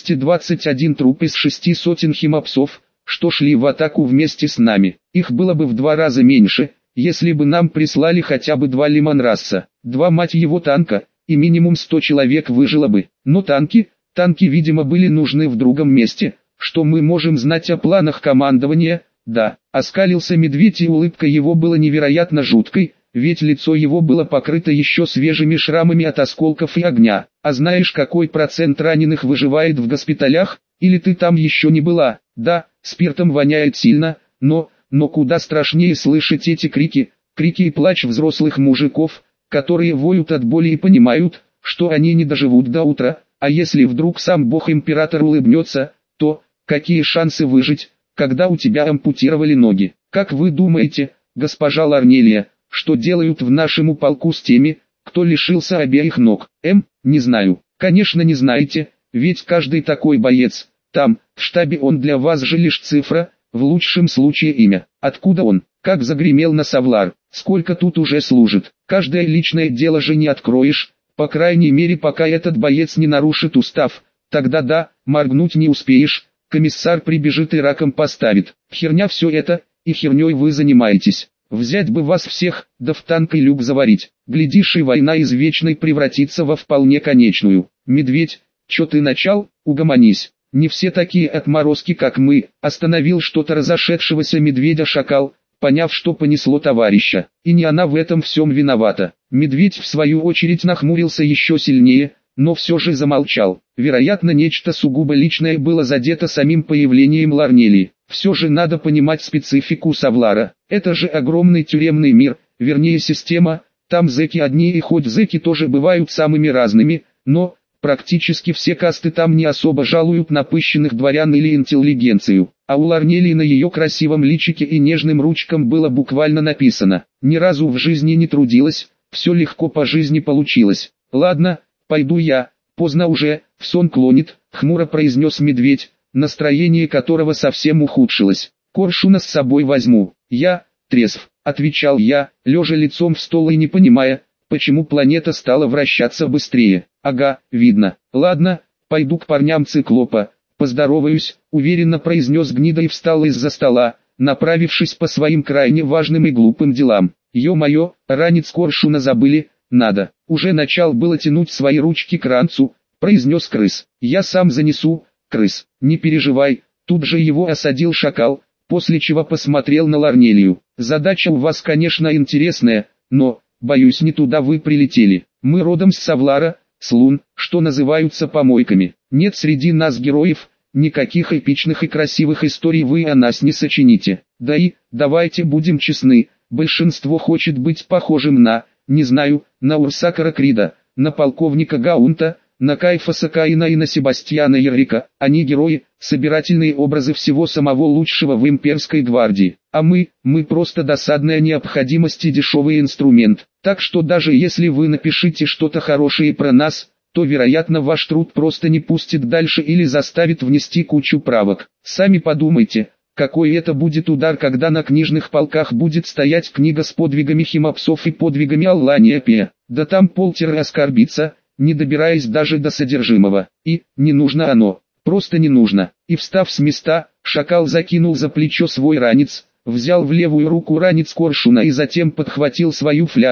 [SPEAKER 1] 221 труп из 600 химопсов, что шли в атаку вместе с нами. Их было бы в 2 раза меньше, если бы нам прислали хотя бы 2 лимонрасса, 2 мать его танка, и минимум 100 человек выжило бы. Но танки, видимо, были нужны в другом месте. Что мы можем знать о планах командования? Да, оскалился медведь, и улыбка его была невероятно жуткой, ведь лицо его было покрыто еще свежими шрамами от осколков и огня. А знаешь, какой процент раненых выживает в госпиталях? Или ты там еще не была? Да, спиртом воняет сильно, но куда страшнее слышать эти крики и плач взрослых мужиков, которые воют от боли и понимают, что они не доживут до утра. А если вдруг сам бог-император улыбнется, то какие шансы выжить, когда у тебя ампутировали ноги? Как вы думаете, госпожа Ларнелия, что делают в нашем полку с теми, кто лишился обеих ног? Не знаю. Конечно не знаете, ведь каждый такой боец, там, в штабе, он для вас же лишь цифра, в лучшем случае имя. Откуда он? Как загремел на Савлар? Сколько тут уже служит? Каждое личное дело же не откроешь, по крайней мере пока этот боец не нарушит устав. Тогда да, моргнуть не успеешь, комиссар прибежит и раком поставит. Херня все это, и херней вы занимаетесь. Взять бы вас всех, да в танк и люк заварить. Глядишь, и война из вечной превратится во вполне конечную. Медведь, чё ты начал? Угомонись. Не все такие отморозки, как мы. Остановил что-то разошедшегося медведя шакал, поняв, что понесло товарища. И не она в этом всем виновата. Медведь в свою очередь нахмурился еще сильнее, но все же замолчал. Вероятно, нечто сугубо личное было задето самим появлением Ларнелии. Все же надо понимать специфику Савлара. Это же огромный тюремный мир, вернее система. Там зэки одни, и хоть зэки тоже бывают самыми разными, но практически все касты там не особо жалуют напыщенных дворян или интеллигенцию. А у Ларнелии на ее красивом личике и нежным ручкам было буквально написано: «Ни разу в жизни не трудилась, все легко по жизни получилось». «Ладно, пойду я, поздно уже, в сон клонит», — хмуро произнес медведь, настроение которого совсем ухудшилось. «Коршуна с собой возьму». «Я трезв», — отвечал я, лежа лицом в стол и не понимая, почему планета стала вращаться быстрее. «Ага, видно. Ладно, пойду к парням циклопа, поздороваюсь», — уверенно произнес гнида и встал из-за стола, направившись по своим крайне важным и глупым делам. «Ё-моё, ранец коршуна забыли, надо». Уже начал было тянуть свои ручки к ранцу, произнес крыс. «Я сам занесу, крыс, не переживай». Тут же его осадил шакал, после чего посмотрел на Ларнелию. «Задача у вас, конечно, интересная, но, боюсь, не туда вы прилетели. Мы родом с Савлара, с лун, что называются помойками. Нет среди нас героев, никаких эпичных и красивых историй вы о нас не сочините. Да и, давайте будем честны, большинство хочет быть похожим на, не знаю, на Урсакара Крида, на полковника Гаунта, на Кайфаса Каина и на Себастьяна Яррика. Они герои, собирательные образы всего самого лучшего в имперской гвардии. А мы просто досадная необходимость и дешевый инструмент. Так что даже если вы напишите что-то хорошее про нас, то вероятно ваш труд просто не пустит дальше или заставит внести кучу правок. Сами подумайте, какой это будет удар, когда на книжных полках будет стоять книга с подвигами химопсов и подвигами Алланиапия. Да там полтера оскорбится, не добираясь даже до содержимого. И, не нужно оно, просто не нужно. И встав с места, шакал закинул за плечо свой ранец, взял в левую руку ранец коршуна и затем подхватил свою флягу,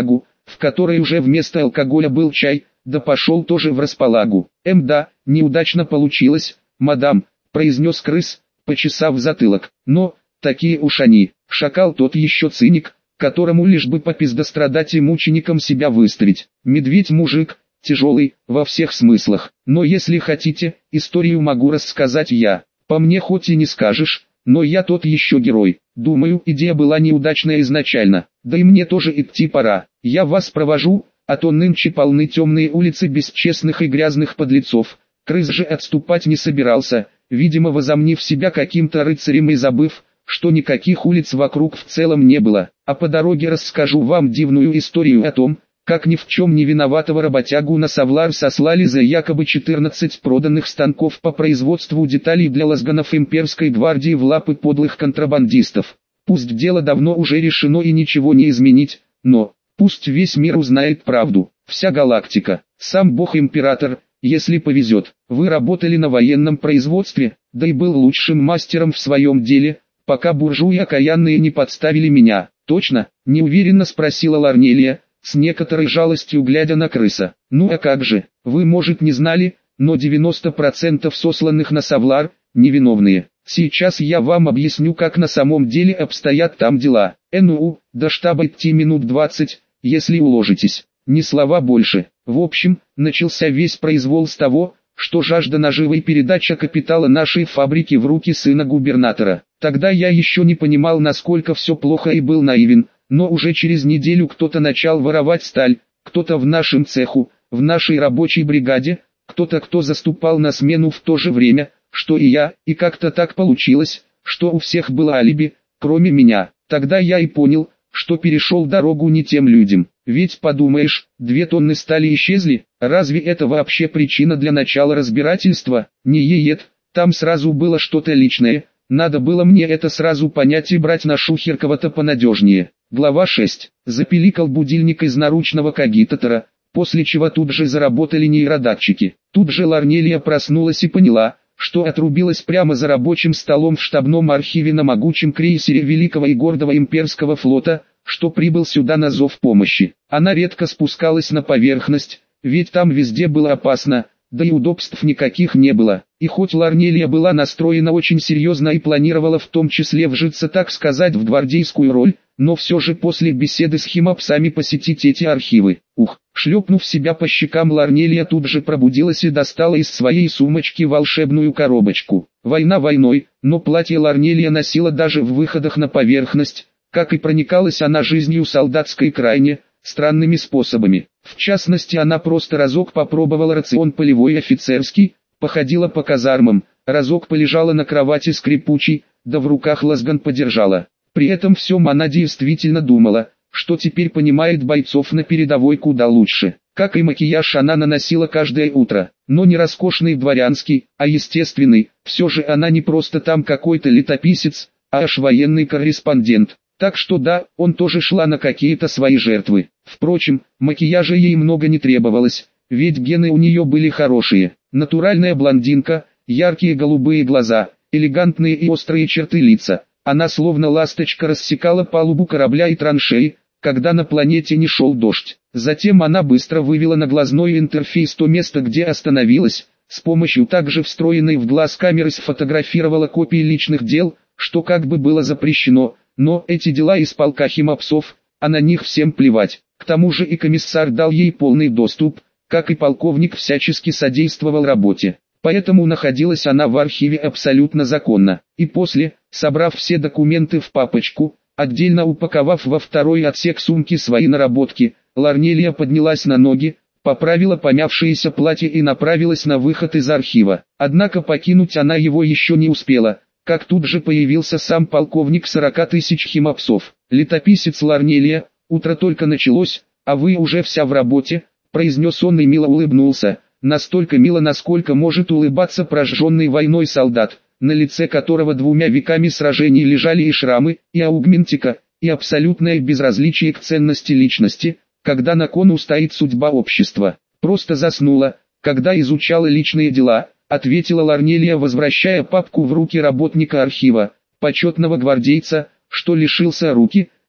[SPEAKER 1] в которой уже вместо алкоголя был чай, да пошел тоже в располагу. Да, неудачно получилось, мадам, произнес крыс, почесав затылок. Но, такие уж они. Шакал тот еще циник, которому лишь бы попиздострадать и мучеником себя выставить. Медведь мужик, тяжелый, во всех смыслах. Но если хотите, историю могу рассказать я. По мне хоть и не скажешь, но я тот еще герой. Думаю, идея была неудачная изначально. Да и мне тоже идти пора. Я вас провожу, а то нынче полны темные улицы бесчестных и грязных подлецов. Крыс же отступать не собирался, видимо возомнив себя каким-то рыцарем и забыв, что никаких улиц вокруг в целом не было. А по дороге расскажу вам дивную историю о том, как ни в чем не виноватого работягу на Савлар сослали за якобы 14 проданных станков по производству деталей для лазганов имперской гвардии в лапы подлых контрабандистов. Пусть дело давно уже решено и ничего не изменить, но пусть весь мир узнает правду, вся галактика, сам бог-император, если повезет. Вы работали на военном производстве, да и был лучшим мастером в своем деле, пока буржуи окаянные не подставили меня. Точно? Неуверенно спросила Ларнелия, с некоторой жалостью глядя на крыса. Ну а как же, вы может не знали, но 90% сосланных на Савлар – невиновные. Сейчас я вам объясню, как на самом деле обстоят там дела. До штаба идти минут 20, если уложитесь. Ни слова больше. В общем, начался весь произвол с того, что жажда наживы и передача капитала нашей фабрики в руки сына губернатора. Тогда я еще не понимал, насколько все плохо, и был наивен. Но уже через неделю кто-то начал воровать сталь, кто-то в нашем цеху, в нашей рабочей бригаде, кто-то, кто заступал на смену в то же время, что и я, и как-то так получилось, что у всех было алиби, кроме меня. Тогда я и понял, что перешел дорогу не тем людям. Ведь подумаешь, 2 тонны стали исчезли, разве это вообще причина для начала разбирательства? Не ЕЕТ, там сразу было что-то личное, надо было мне это сразу понять и брать на шухер кого-то понадежнее. Глава 6. Запиликал будильник из наручного кагитатора, после чего тут же заработали нейродатчики. Тут же Ларнелия проснулась и поняла, что отрубилась прямо за рабочим столом в штабном архиве на могучем крейсере Великого и Гордого Имперского флота, что прибыл сюда на зов помощи. Она редко спускалась на поверхность, ведь там везде было опасно, да и удобств никаких не было. И хоть Ларнелия была настроена очень серьезно и планировала в том числе вжиться, так сказать, в гвардейскую роль, но все же после беседы с химапсами посетить эти архивы. Шлепнув себя по щекам, Ларнелия тут же пробудилась и достала из своей сумочки волшебную коробочку. Война войной, но платье Ларнелия носила даже в выходах на поверхность, как и проникалась она жизнью солдатской крайне странными способами. В частности, она просто разок попробовала рацион полевой и офицерский, походила по казармам, разок полежала на кровати скрипучей, да в руках лазган подержала. При этом всем она действительно думала, что теперь понимает бойцов на передовой куда лучше. Как и макияж она наносила каждое утро, но не роскошный дворянский, а естественный. Все же она не просто там какой-то летописец, а аж военный корреспондент. Так что да, он тоже шла на какие-то свои жертвы. Впрочем, макияжа ей много не требовалось, ведь гены у нее были хорошие. Натуральная блондинка, яркие голубые глаза, элегантные и острые черты лица. Она словно ласточка рассекала палубу корабля и траншеи, когда на планете не шел дождь. Затем она быстро вывела на глазной интерфейс то место, где остановилась, с помощью также встроенной в глаз камеры сфотографировала копии личных дел, что как бы было запрещено, но эти дела из полка химапсов, а на них всем плевать. К тому же и комиссар дал ей полный доступ, как и полковник всячески содействовал работе. Поэтому находилась она в архиве абсолютно законно. И после, собрав все документы в папочку, отдельно упаковав во второй отсек сумки свои наработки, Ларнелия поднялась на ноги, поправила помявшееся платье и направилась на выход из архива. Однако покинуть она его еще не успела, как тут же появился сам полковник 40 тысяч химапсов. «Летописец Ларнелия, утро только началось, а вы уже вся в работе», произнес он и мило улыбнулся. Настолько мило, насколько может улыбаться прожженный войной солдат, на лице которого 2 веками сражений лежали и шрамы, и аугментика, и абсолютное безразличие к ценности личности, когда на кону стоит судьба общества. «Просто заснула, когда изучала личные дела», ответила Ларнелия, возвращая папку в руки работника архива, почетного гвардейца, что лишился руки,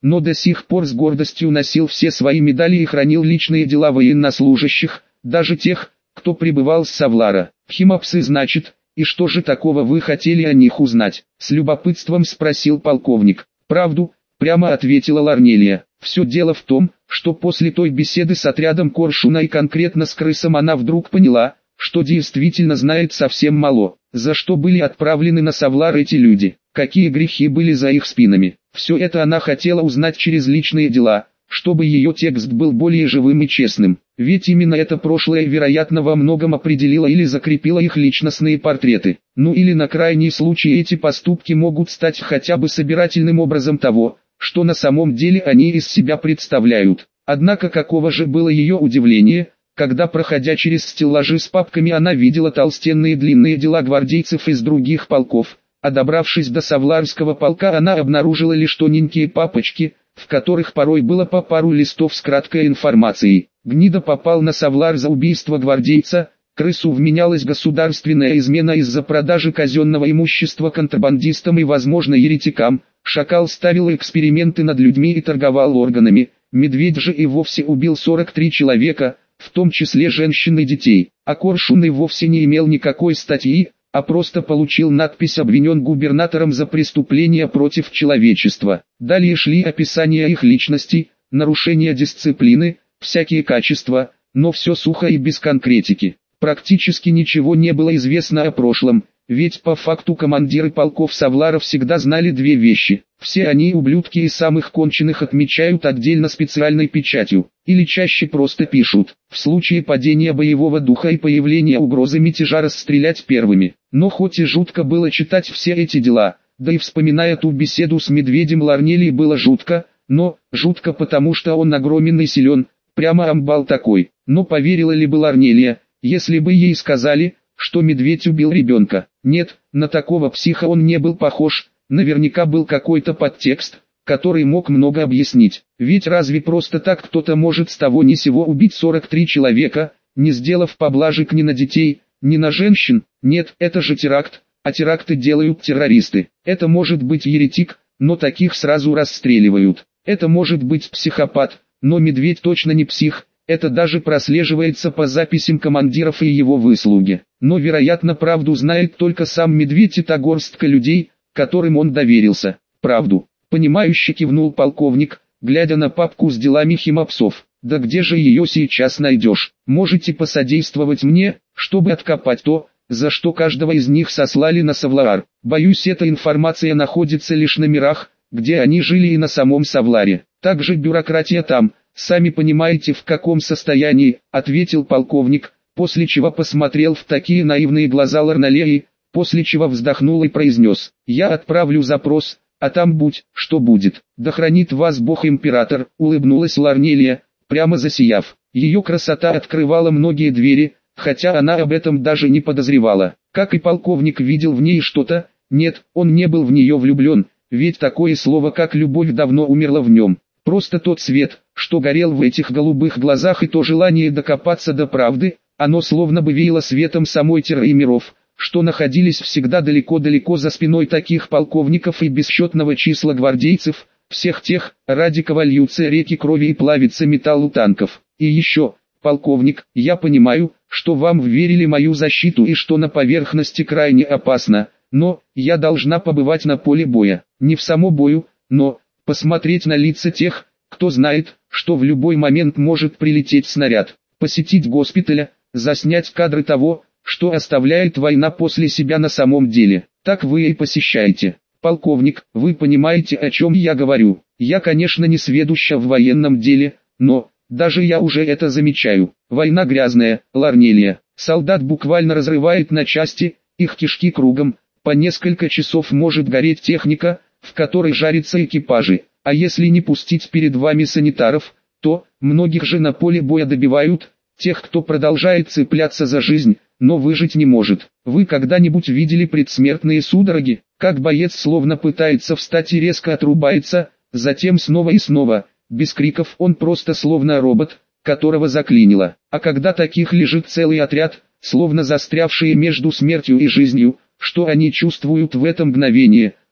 [SPEAKER 1] но до сих пор с гордостью носил все свои медали и хранил личные дела военнослужащих, даже тех, кто прибывал с Савлара. Химапсы, значит, и что же такого вы хотели о них узнать? С любопытством спросил полковник. Правду, прямо ответила Ларнелия. Все дело в том, что после той беседы с отрядом Коршуна и конкретно с крысом она вдруг поняла, что действительно знает совсем мало. За что были отправлены на Савлар эти люди? Какие грехи были за их спинами? Все это она хотела узнать через личные дела, чтобы ее текст был более живым и честным. Ведь именно это прошлое, вероятно, во многом определило или закрепило их личностные портреты. Ну или на крайний случай эти поступки могут стать хотя бы собирательным образом того, что на самом деле они из себя представляют. Однако каково же было ее удивление, когда, проходя через стеллажи с папками, она видела толстенные длинные дела гвардейцев из других полков, а добравшись до Савларского полка, она обнаружила лишь тоненькие папочки, в которых порой было по пару листов с краткой информацией. Гнида попал на Савлар за убийство гвардейца, крысу вменялась государственная измена из-за продажи казенного имущества контрабандистам и, возможно, еретикам, шакал ставил эксперименты над людьми и торговал органами, медведь же и вовсе убил 43 человека, в том числе женщин и детей, а Коршун и вовсе не имел никакой статьи, а просто получил надпись «Обвинен губернатором за преступления против человечества». Далее шли описания их личностей, нарушения дисциплины, всякие качества, но все сухо и без конкретики. Практически ничего не было известно о прошлом, ведь по факту командиры полков Савлара всегда знали две вещи. Все они, ублюдки и самых конченых, отмечают отдельно специальной печатью, или чаще просто пишут: в случае падения боевого духа и появления угрозы мятежа расстрелять первыми. Но хоть и жутко было читать все эти дела, да и вспоминая ту беседу с медведем Ларнелии было жутко, но жутко потому, что он огромен и силен, прямо амбал такой. Но поверила ли бы Ларнелия, если бы ей сказали, что медведь убил ребенка? Нет, на такого психа он не был похож, наверняка был какой-то подтекст, который мог много объяснить. Ведь разве просто так кто-то может с того ни сего убить 43 человека, не сделав поблажек ни на детей, ни на женщин? Нет, это же теракт, а теракты делают террористы. Это может быть еретик, но таких сразу расстреливают. Это может быть психопат, но медведь точно не псих. Это даже прослеживается по записям командиров и его выслуги. Но, вероятно, правду знает только сам медведь и та горстка людей, которым он доверился. Правду. Понимающе кивнул полковник, глядя на папку с делами химапсов. Да где же ее сейчас найдешь? Можете посодействовать мне, чтобы откопать то, за что каждого из них сослали на Савлар. Боюсь, эта информация находится лишь на мирах, где они жили, и на самом Савларе. Также бюрократия там. «Сами понимаете, в каком состоянии», — ответил полковник, после чего посмотрел в такие наивные глаза Ларнелии, после чего вздохнул и произнес: «Я отправлю запрос, а там будь, что будет. Да хранит вас Бог-император», — улыбнулась Ларнелия, прямо засияв. Ее красота открывала многие двери, хотя она об этом даже не подозревала. Как и полковник видел в ней что-то, нет, он не был в нее влюблен, ведь такое слово как «любовь» давно умерло в нем. Просто тот свет, что горел в этих голубых глазах, и то желание докопаться до правды, оно словно бы веяло светом самой Терры и миров, что находились всегда далеко-далеко за спиной таких полковников и бесчетного числа гвардейцев, всех тех, ради кого льются реки крови и плавится металл у танков. И еще, полковник, я понимаю, что вам вверили мою защиту и что на поверхности крайне опасно, но я должна побывать на поле боя, не в само бою, но посмотреть на лица тех, кто знает, что в любой момент может прилететь снаряд, посетить госпиталя, заснять кадры того, что оставляет война после себя на самом деле. Так вы и посещаете. Полковник, вы понимаете, о чем я говорю. Я, конечно, не сведуща в военном деле, но даже я уже это замечаю. Война грязная, Ларнелия. Солдат буквально разрывает на части, их кишки кругом, по несколько часов может гореть техника, в которой жарятся экипажи, а если не пустить перед вами санитаров, то многих же на поле боя добивают, тех, кто продолжает цепляться за жизнь, но выжить не может. Вы когда-нибудь видели предсмертные судороги, как боец словно пытается встать и резко отрубается, затем снова и снова, без криков, он просто словно робот, которого заклинило. А когда таких лежит целый отряд, словно застрявшие между смертью и жизнью, что они чувствуют в это мгновение?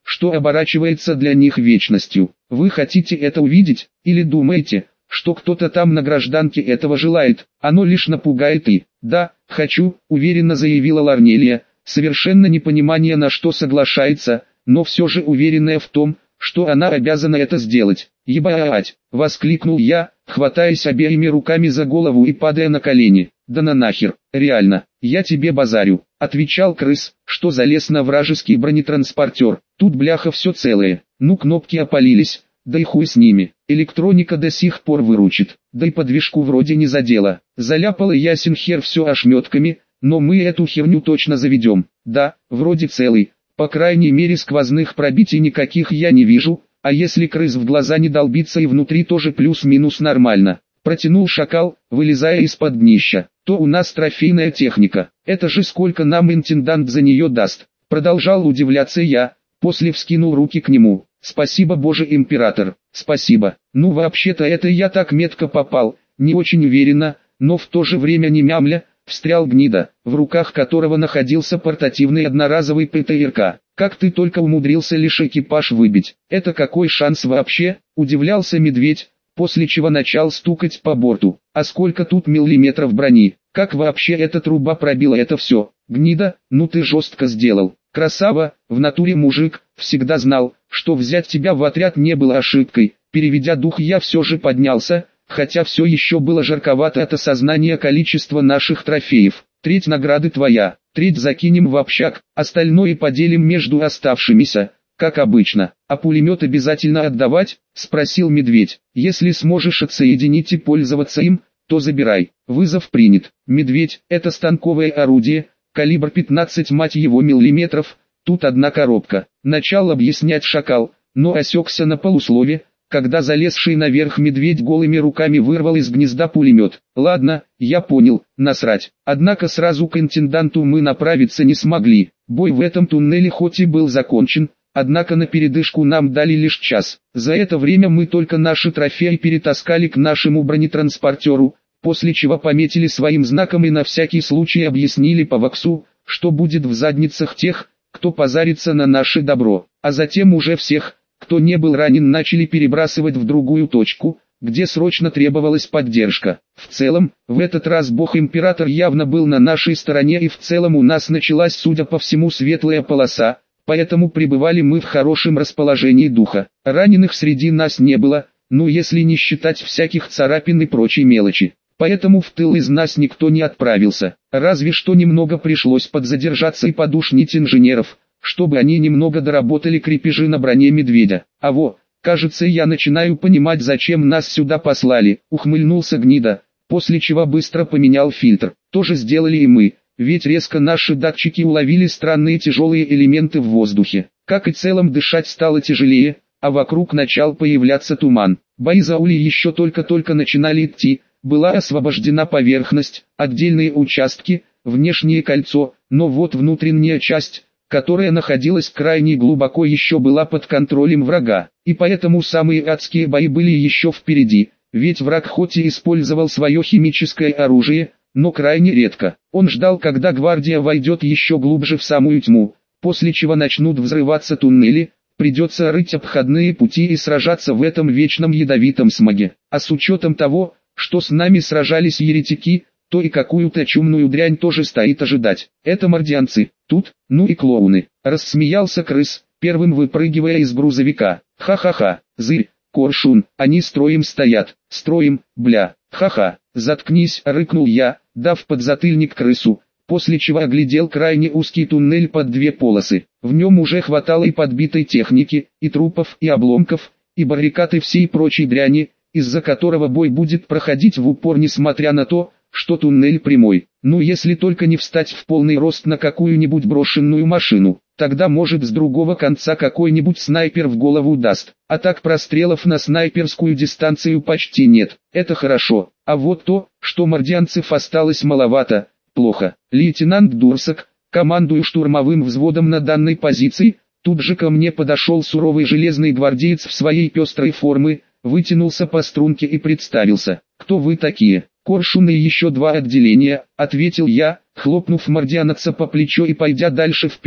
[SPEAKER 1] что оборачивается для них вечностью. Вы хотите это увидеть, или думаете, что кто-то там на гражданке этого желает? Оно лишь напугает и... Да, хочу, уверенно заявила Ларнелия, совершенно непонимание на что соглашается, но все же уверенная в том, что она обязана это сделать. «Ебать!» — воскликнул я, хватаясь обеими руками за голову и падая на колени. «Да на нахер, реально, я тебе базарю», — отвечал крыс, что залез на вражеский бронетранспортер. Тут бляха все целое, ну кнопки опалились, да и хуй с ними, электроника до сих пор выручит, да и подвижку вроде не задела. Заляпала ясен хер все ошметками, но мы эту херню точно заведем. Да, вроде целый, по крайней мере сквозных пробитий никаких я не вижу, а если крыс в глаза не долбится и внутри тоже плюс-минус нормально. Протянул шакал, вылезая из-под днища. То у нас трофейная техника, это же сколько нам интендант за нее даст. Продолжал удивляться я, после вскинул руки к нему. Спасибо, Боже император, спасибо. Ну вообще-то это я так метко попал, не очень уверенно, но в то же время не мямля, встрял гнида, в руках которого находился портативный одноразовый ПТРК. Как ты только умудрился лишь экипаж выбить? Это какой шанс вообще? Удивлялся медведь, после чего начал стукать по борту. А сколько тут миллиметров брони? Как вообще эта труба пробила это все? Гнида, ну ты жестко сделал. Красава, в натуре мужик, всегда знал, что взять тебя в отряд не было ошибкой. Переведя дух, я все же поднялся, хотя все еще было жарковато от осознания количества наших трофеев. Треть награды твоя, треть закинем в общак, остальное поделим между оставшимися, как обычно. А пулемет обязательно отдавать? Спросил медведь. Если сможешь отсоединить и пользоваться им, то забирай. Вызов принят. Медведь, это станковое орудие, калибр 15 мать его миллиметров, тут одна коробка. Начал объяснять шакал, но осекся на полуслове, когда залезший наверх медведь голыми руками вырвал из гнезда пулемет. Ладно, я понял, насрать. Однако сразу к интенданту мы направиться не смогли. Бой в этом туннеле хоть и был закончен, однако на передышку нам дали лишь час. За это время мы только наши трофеи перетаскали к нашему бронетранспортеру, после чего пометили своим знаком и на всякий случай объяснили по ваксу, что будет в задницах тех, кто позарится на наше добро. А затем уже всех, кто не был ранен, начали перебрасывать в другую точку, где срочно требовалась поддержка. В целом, в этот раз бог-император явно был на нашей стороне, и в целом у нас началась, судя по всему, светлая полоса, поэтому пребывали мы в хорошем расположении духа. Раненых среди нас не было, ну если не считать всяких царапин и прочей мелочи. Поэтому в тыл из нас никто не отправился, разве что немного пришлось подзадержаться и подушнить инженеров, чтобы они немного доработали крепежи на броне медведя. А во, кажется, я начинаю понимать, зачем нас сюда послали, ухмыльнулся гнида, после чего быстро поменял фильтр. Тоже сделали и мы, ведь резко наши датчики уловили странные тяжелые элементы в воздухе. Как и целом дышать стало тяжелее, а вокруг начал появляться туман. Бои за Ули еще только-только начинали идти, была освобождена поверхность, отдельные участки, внешнее кольцо, но вот внутренняя часть, которая находилась крайне глубоко, еще была под контролем врага, и поэтому самые адские бои были еще впереди, ведь враг хоть и использовал свое химическое оружие, но крайне редко. Он ждал, когда гвардия войдет еще глубже в самую тьму, после чего начнут взрываться туннели, придется рыть обходные пути и сражаться в этом вечном ядовитом смоге. А с учетом того, что с нами сражались еретики, то и какую-то чумную дрянь тоже стоит ожидать. Это мордианцы, тут, ну и клоуны. Рассмеялся крыс, первым выпрыгивая из грузовика. Ха-ха-ха, зырь, коршун, они строем стоят, строим, бля, ха-ха. Заткнись, рыкнул я, дав подзатыльник крысу, после чего оглядел крайне узкий туннель под две полосы. В нем уже хватало и подбитой техники, и трупов, и обломков, и баррикад и всей прочей дряни, из-за которого бой будет проходить в упор, несмотря на то, что туннель прямой. Ну если только не встать в полный рост на какую-нибудь брошенную машину, тогда может с другого конца какой-нибудь снайпер в голову даст. А так прострелов на снайперскую дистанцию почти нет, это хорошо. А вот то, что мордианцев осталось маловато, плохо. Лейтенант Дурсак, командую штурмовым взводом на данной позиции, тут же ко мне подошел суровый железный гвардеец в своей пестрой форме, вытянулся по струнке и представился. «Кто вы такие?» «Коршун и еще два отделения», — ответил я, хлопнув мордианца по плечу и пойдя дальше вперед,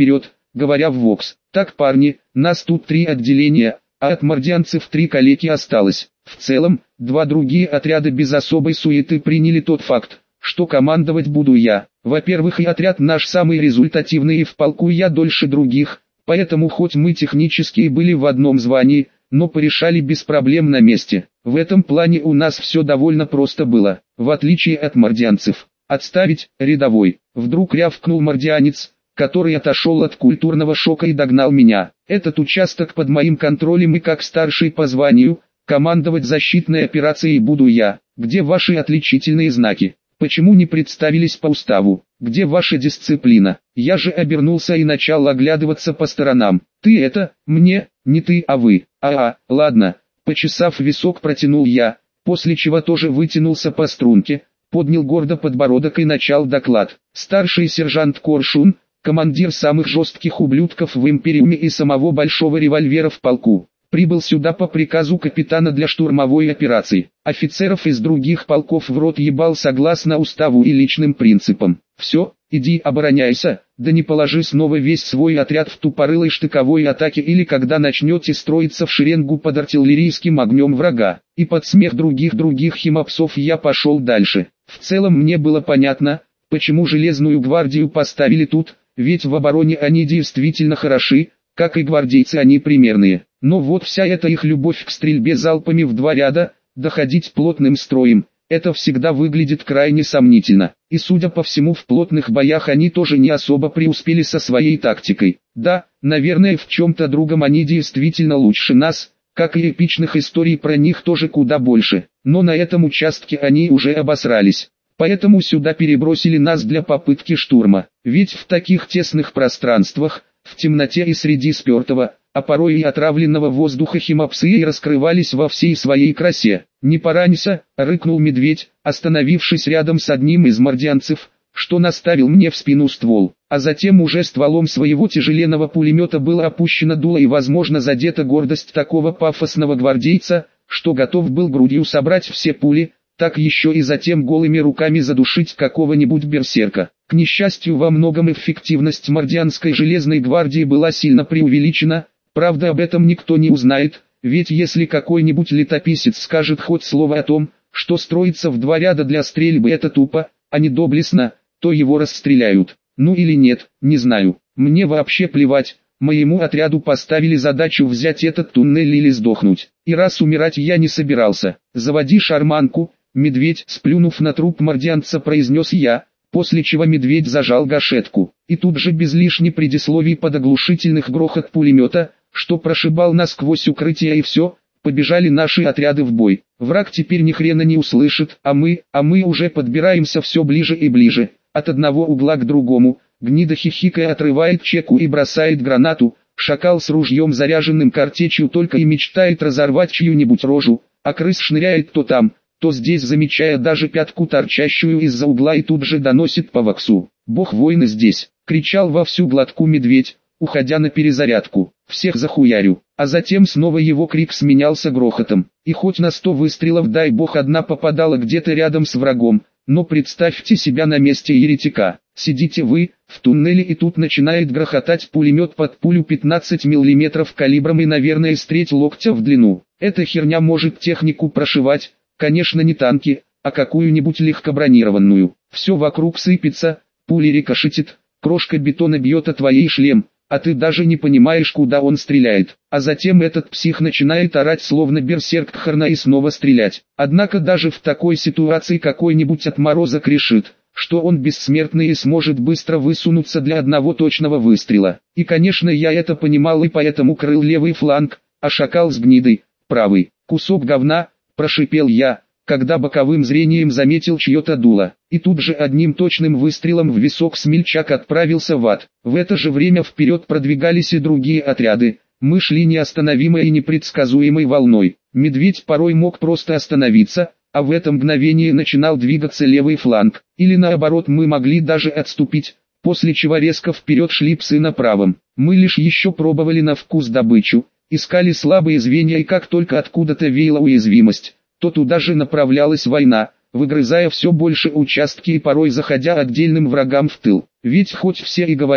[SPEAKER 1] говоря в Вокс: «Так, парни, нас тут 3 отделения, а от мордянцев 3 калеки осталось». В целом, 2 другие отряда без особой суеты приняли тот факт, что командовать буду я. Во-первых, и отряд наш самый результативный, и в полку я дольше других, поэтому хоть мы технически и были в одном звании, но порешали без проблем на месте. В этом плане у нас все довольно просто было, в отличие от мордянцев. «Отставить, рядовой!» Вдруг рявкнул мордянец, который отошел от культурного шока и догнал меня. «Этот участок под моим контролем, и как старший по званию, командовать защитной операцией буду я. Где ваши отличительные знаки? Почему не представились по уставу? Где ваша дисциплина?» Я же обернулся и начал оглядываться по сторонам. «Ты это, мне, не ты, а вы». Ладно». Почесав висок, протянул я, после чего тоже вытянулся по струнке, поднял гордо подбородок и начал доклад. «Старший сержант Коршун, командир самых жестких ублюдков в Империуме и самого большого револьвера в полку, прибыл сюда по приказу капитана для штурмовой операции. Офицеров из других полков в рот ебал согласно уставу и личным принципам. Все, иди обороняйся, да не положи снова весь свой отряд в тупорылой штыковой атаке, или когда начнете строиться в шеренгу под артиллерийским огнем врага». И под смех других химопсов я пошел дальше. В целом мне было понятно, почему Железную гвардию поставили тут, ведь в обороне они действительно хороши, как и гвардейцы они примерные. Но вот вся эта их любовь к стрельбе залпами в 2 ряда, доходить плотным строем, это всегда выглядит крайне сомнительно. И судя по всему, в плотных боях они тоже не особо преуспели со своей тактикой. Да, наверное, в чем-то другом они действительно лучше нас, как и эпичных историй про них тоже куда больше. Но на этом участке они уже обосрались. Поэтому сюда перебросили нас для попытки штурма. Ведь в таких тесных пространствах, в темноте и среди спертого, а порой и отравленного воздуха, химопсы и раскрывались во всей своей красе. «Не поранься!» — рыкнул медведь, остановившись рядом с одним из мордянцев, что наставил мне в спину ствол. А затем уже стволом своего тяжеленного пулемета было опущено дуло, и возможно задета гордость такого пафосного гвардейца, что готов был грудью собрать все пули, так еще и затем голыми руками задушить какого-нибудь берсерка. К несчастью, во многом эффективность мордянской железной гвардии была сильно преувеличена, правда об этом никто не узнает, ведь если какой-нибудь летописец скажет хоть слово о том, что строиться в 2 ряда для стрельбы это тупо, а не доблестно, то его расстреляют. Ну или нет, не знаю, мне вообще плевать. Моему отряду поставили задачу взять этот туннель или сдохнуть. И раз умирать я не собирался, заводи шарманку, медведь, сплюнув на труп мордянца, произнес я, после чего медведь зажал гашетку. И тут же без лишней предисловий под оглушительных грохот пулемета, что прошибал насквозь укрытие, и все, побежали наши отряды в бой. Враг теперь ни хрена не услышит, а мы уже подбираемся все ближе и ближе, от одного угла к другому. Гнида хихикая отрывает чеку и бросает гранату, шакал с ружьем заряженным картечью только и мечтает разорвать чью-нибудь рожу, а крыс шныряет то там, то здесь, замечая даже пятку, торчащую из-за угла, и тут же доносит по воксу: «Бог войны здесь!» — кричал во всю глотку медведь, уходя на перезарядку. «Всех захуярю!» А затем снова его крик сменялся грохотом, и хоть на 100 выстрелов, дай бог, одна попадала где-то рядом с врагом, но представьте себя на месте еретика. Сидите вы в туннеле, и тут начинает грохотать пулемет под пулю 15 мм калибром и, наверное, с треть локтя в длину. Эта херня может технику прошивать, конечно не танки, а какую-нибудь легкобронированную. Все вокруг сыпется, пули рикошетит, крошка бетона бьет о твоей шлем, а ты даже не понимаешь, куда он стреляет. А затем этот псих начинает орать словно берсерк Харна и снова стрелять. Однако даже в такой ситуации какой-нибудь отморозок решит, что он бессмертный и сможет быстро высунуться для одного точного выстрела. И конечно я это понимал, и поэтому крыл левый фланг, а шакал с гнидой правый. «Кусок говна!» – прошипел я, когда боковым зрением заметил чье-то дуло, и тут же одним точным выстрелом в висок смельчак отправился в ад. В это же время вперед продвигались и другие отряды. Мы шли неостановимой и непредсказуемой волной. Медведь порой мог просто остановиться, а в это мгновение начинал двигаться левый фланг, или наоборот, мы могли даже отступить, после чего резко вперед шли псы на правом. Мы лишь еще пробовали на вкус добычу, искали слабые звенья, и как только откуда-то веяла уязвимость, то туда же направлялась война, выгрызая все больше участки и порой заходя отдельным врагам в тыл. Ведь хоть все и говорят,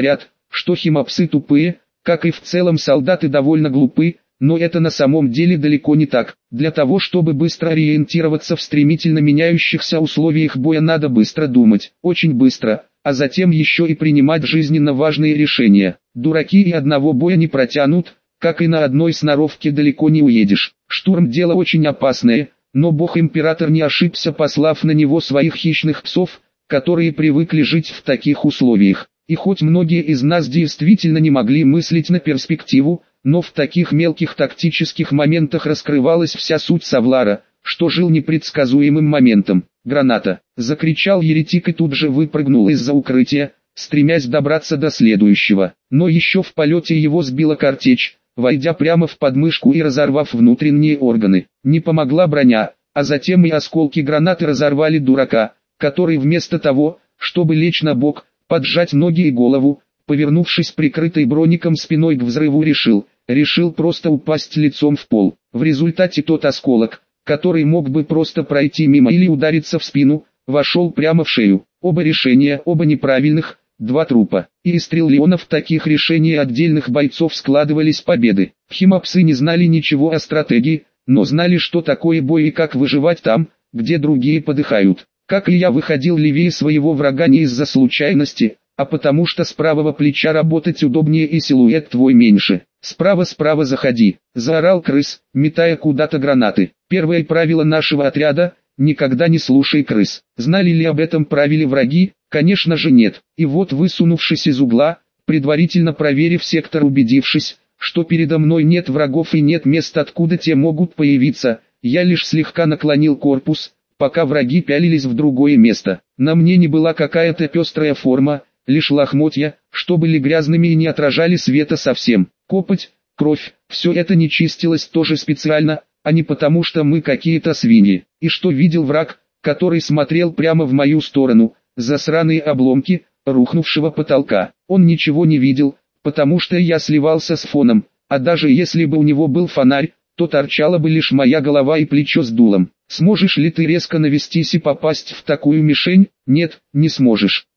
[SPEAKER 1] что химопсы тупые, как и в целом солдаты довольно глупы, но это на самом деле далеко не так. Для того, чтобы быстро ориентироваться в стремительно меняющихся условиях боя, надо быстро думать, очень быстро, а затем еще и принимать жизненно важные решения. Дураки и одного боя не протянут, как и на одной сноровке далеко не уедешь. Штурм дело очень опасное, но бог-император не ошибся, послав на него своих хищных псов, которые привыкли жить в таких условиях. И хоть многие из нас действительно не могли мыслить на перспективу, но в таких мелких тактических моментах раскрывалась вся суть Савлара, что жил непредсказуемым моментом. «Граната!» — закричал еретик и тут же выпрыгнул из-за укрытия, стремясь добраться до следующего. Но еще в полете его сбила картечь, войдя прямо в подмышку и разорвав внутренние органы. Не помогла броня, а затем и осколки гранаты разорвали дурака, который вместо того, чтобы лечь на бок, поджать ноги и голову, повернувшись прикрытой броником спиной к взрыву, решил просто упасть лицом в пол. В результате тот осколок, который мог бы просто пройти мимо или удариться в спину, вошел прямо в шею. Оба решения, оба неправильных, два трупа. И из триллионов таких решений отдельных бойцов складывались победы. Химопсы не знали ничего о стратегии, но знали, что такое бой и как выживать там, где другие подыхают. Как и я, выходил левее своего врага не из-за случайности, а потому что с правого плеча работать удобнее и силуэт твой меньше. «Справа заходи!» — заорал крыс, метая куда-то гранаты. Первое правило нашего отряда — никогда не слушай крыс. Знали ли об этом правиле враги? Конечно же нет. И вот, высунувшись из угла, предварительно проверив сектор, убедившись, что передо мной нет врагов и нет места, откуда те могут появиться, я лишь слегка наклонил корпус, пока враги пялились в другое место. На мне не была какая-то пестрая форма, лишь лохмотья, что были грязными и не отражали света совсем. Копоть, кровь, все это не чистилось тоже специально, а не потому что мы какие-то свиньи. И что видел враг, который смотрел прямо в мою сторону, засраные обломки рухнувшего потолка. Он ничего не видел, потому что я сливался с фоном, а даже если бы у него был фонарь, то торчала бы лишь моя голова и плечо с дулом. Сможешь ли ты резко навестись и попасть в такую мишень? Нет, не сможешь.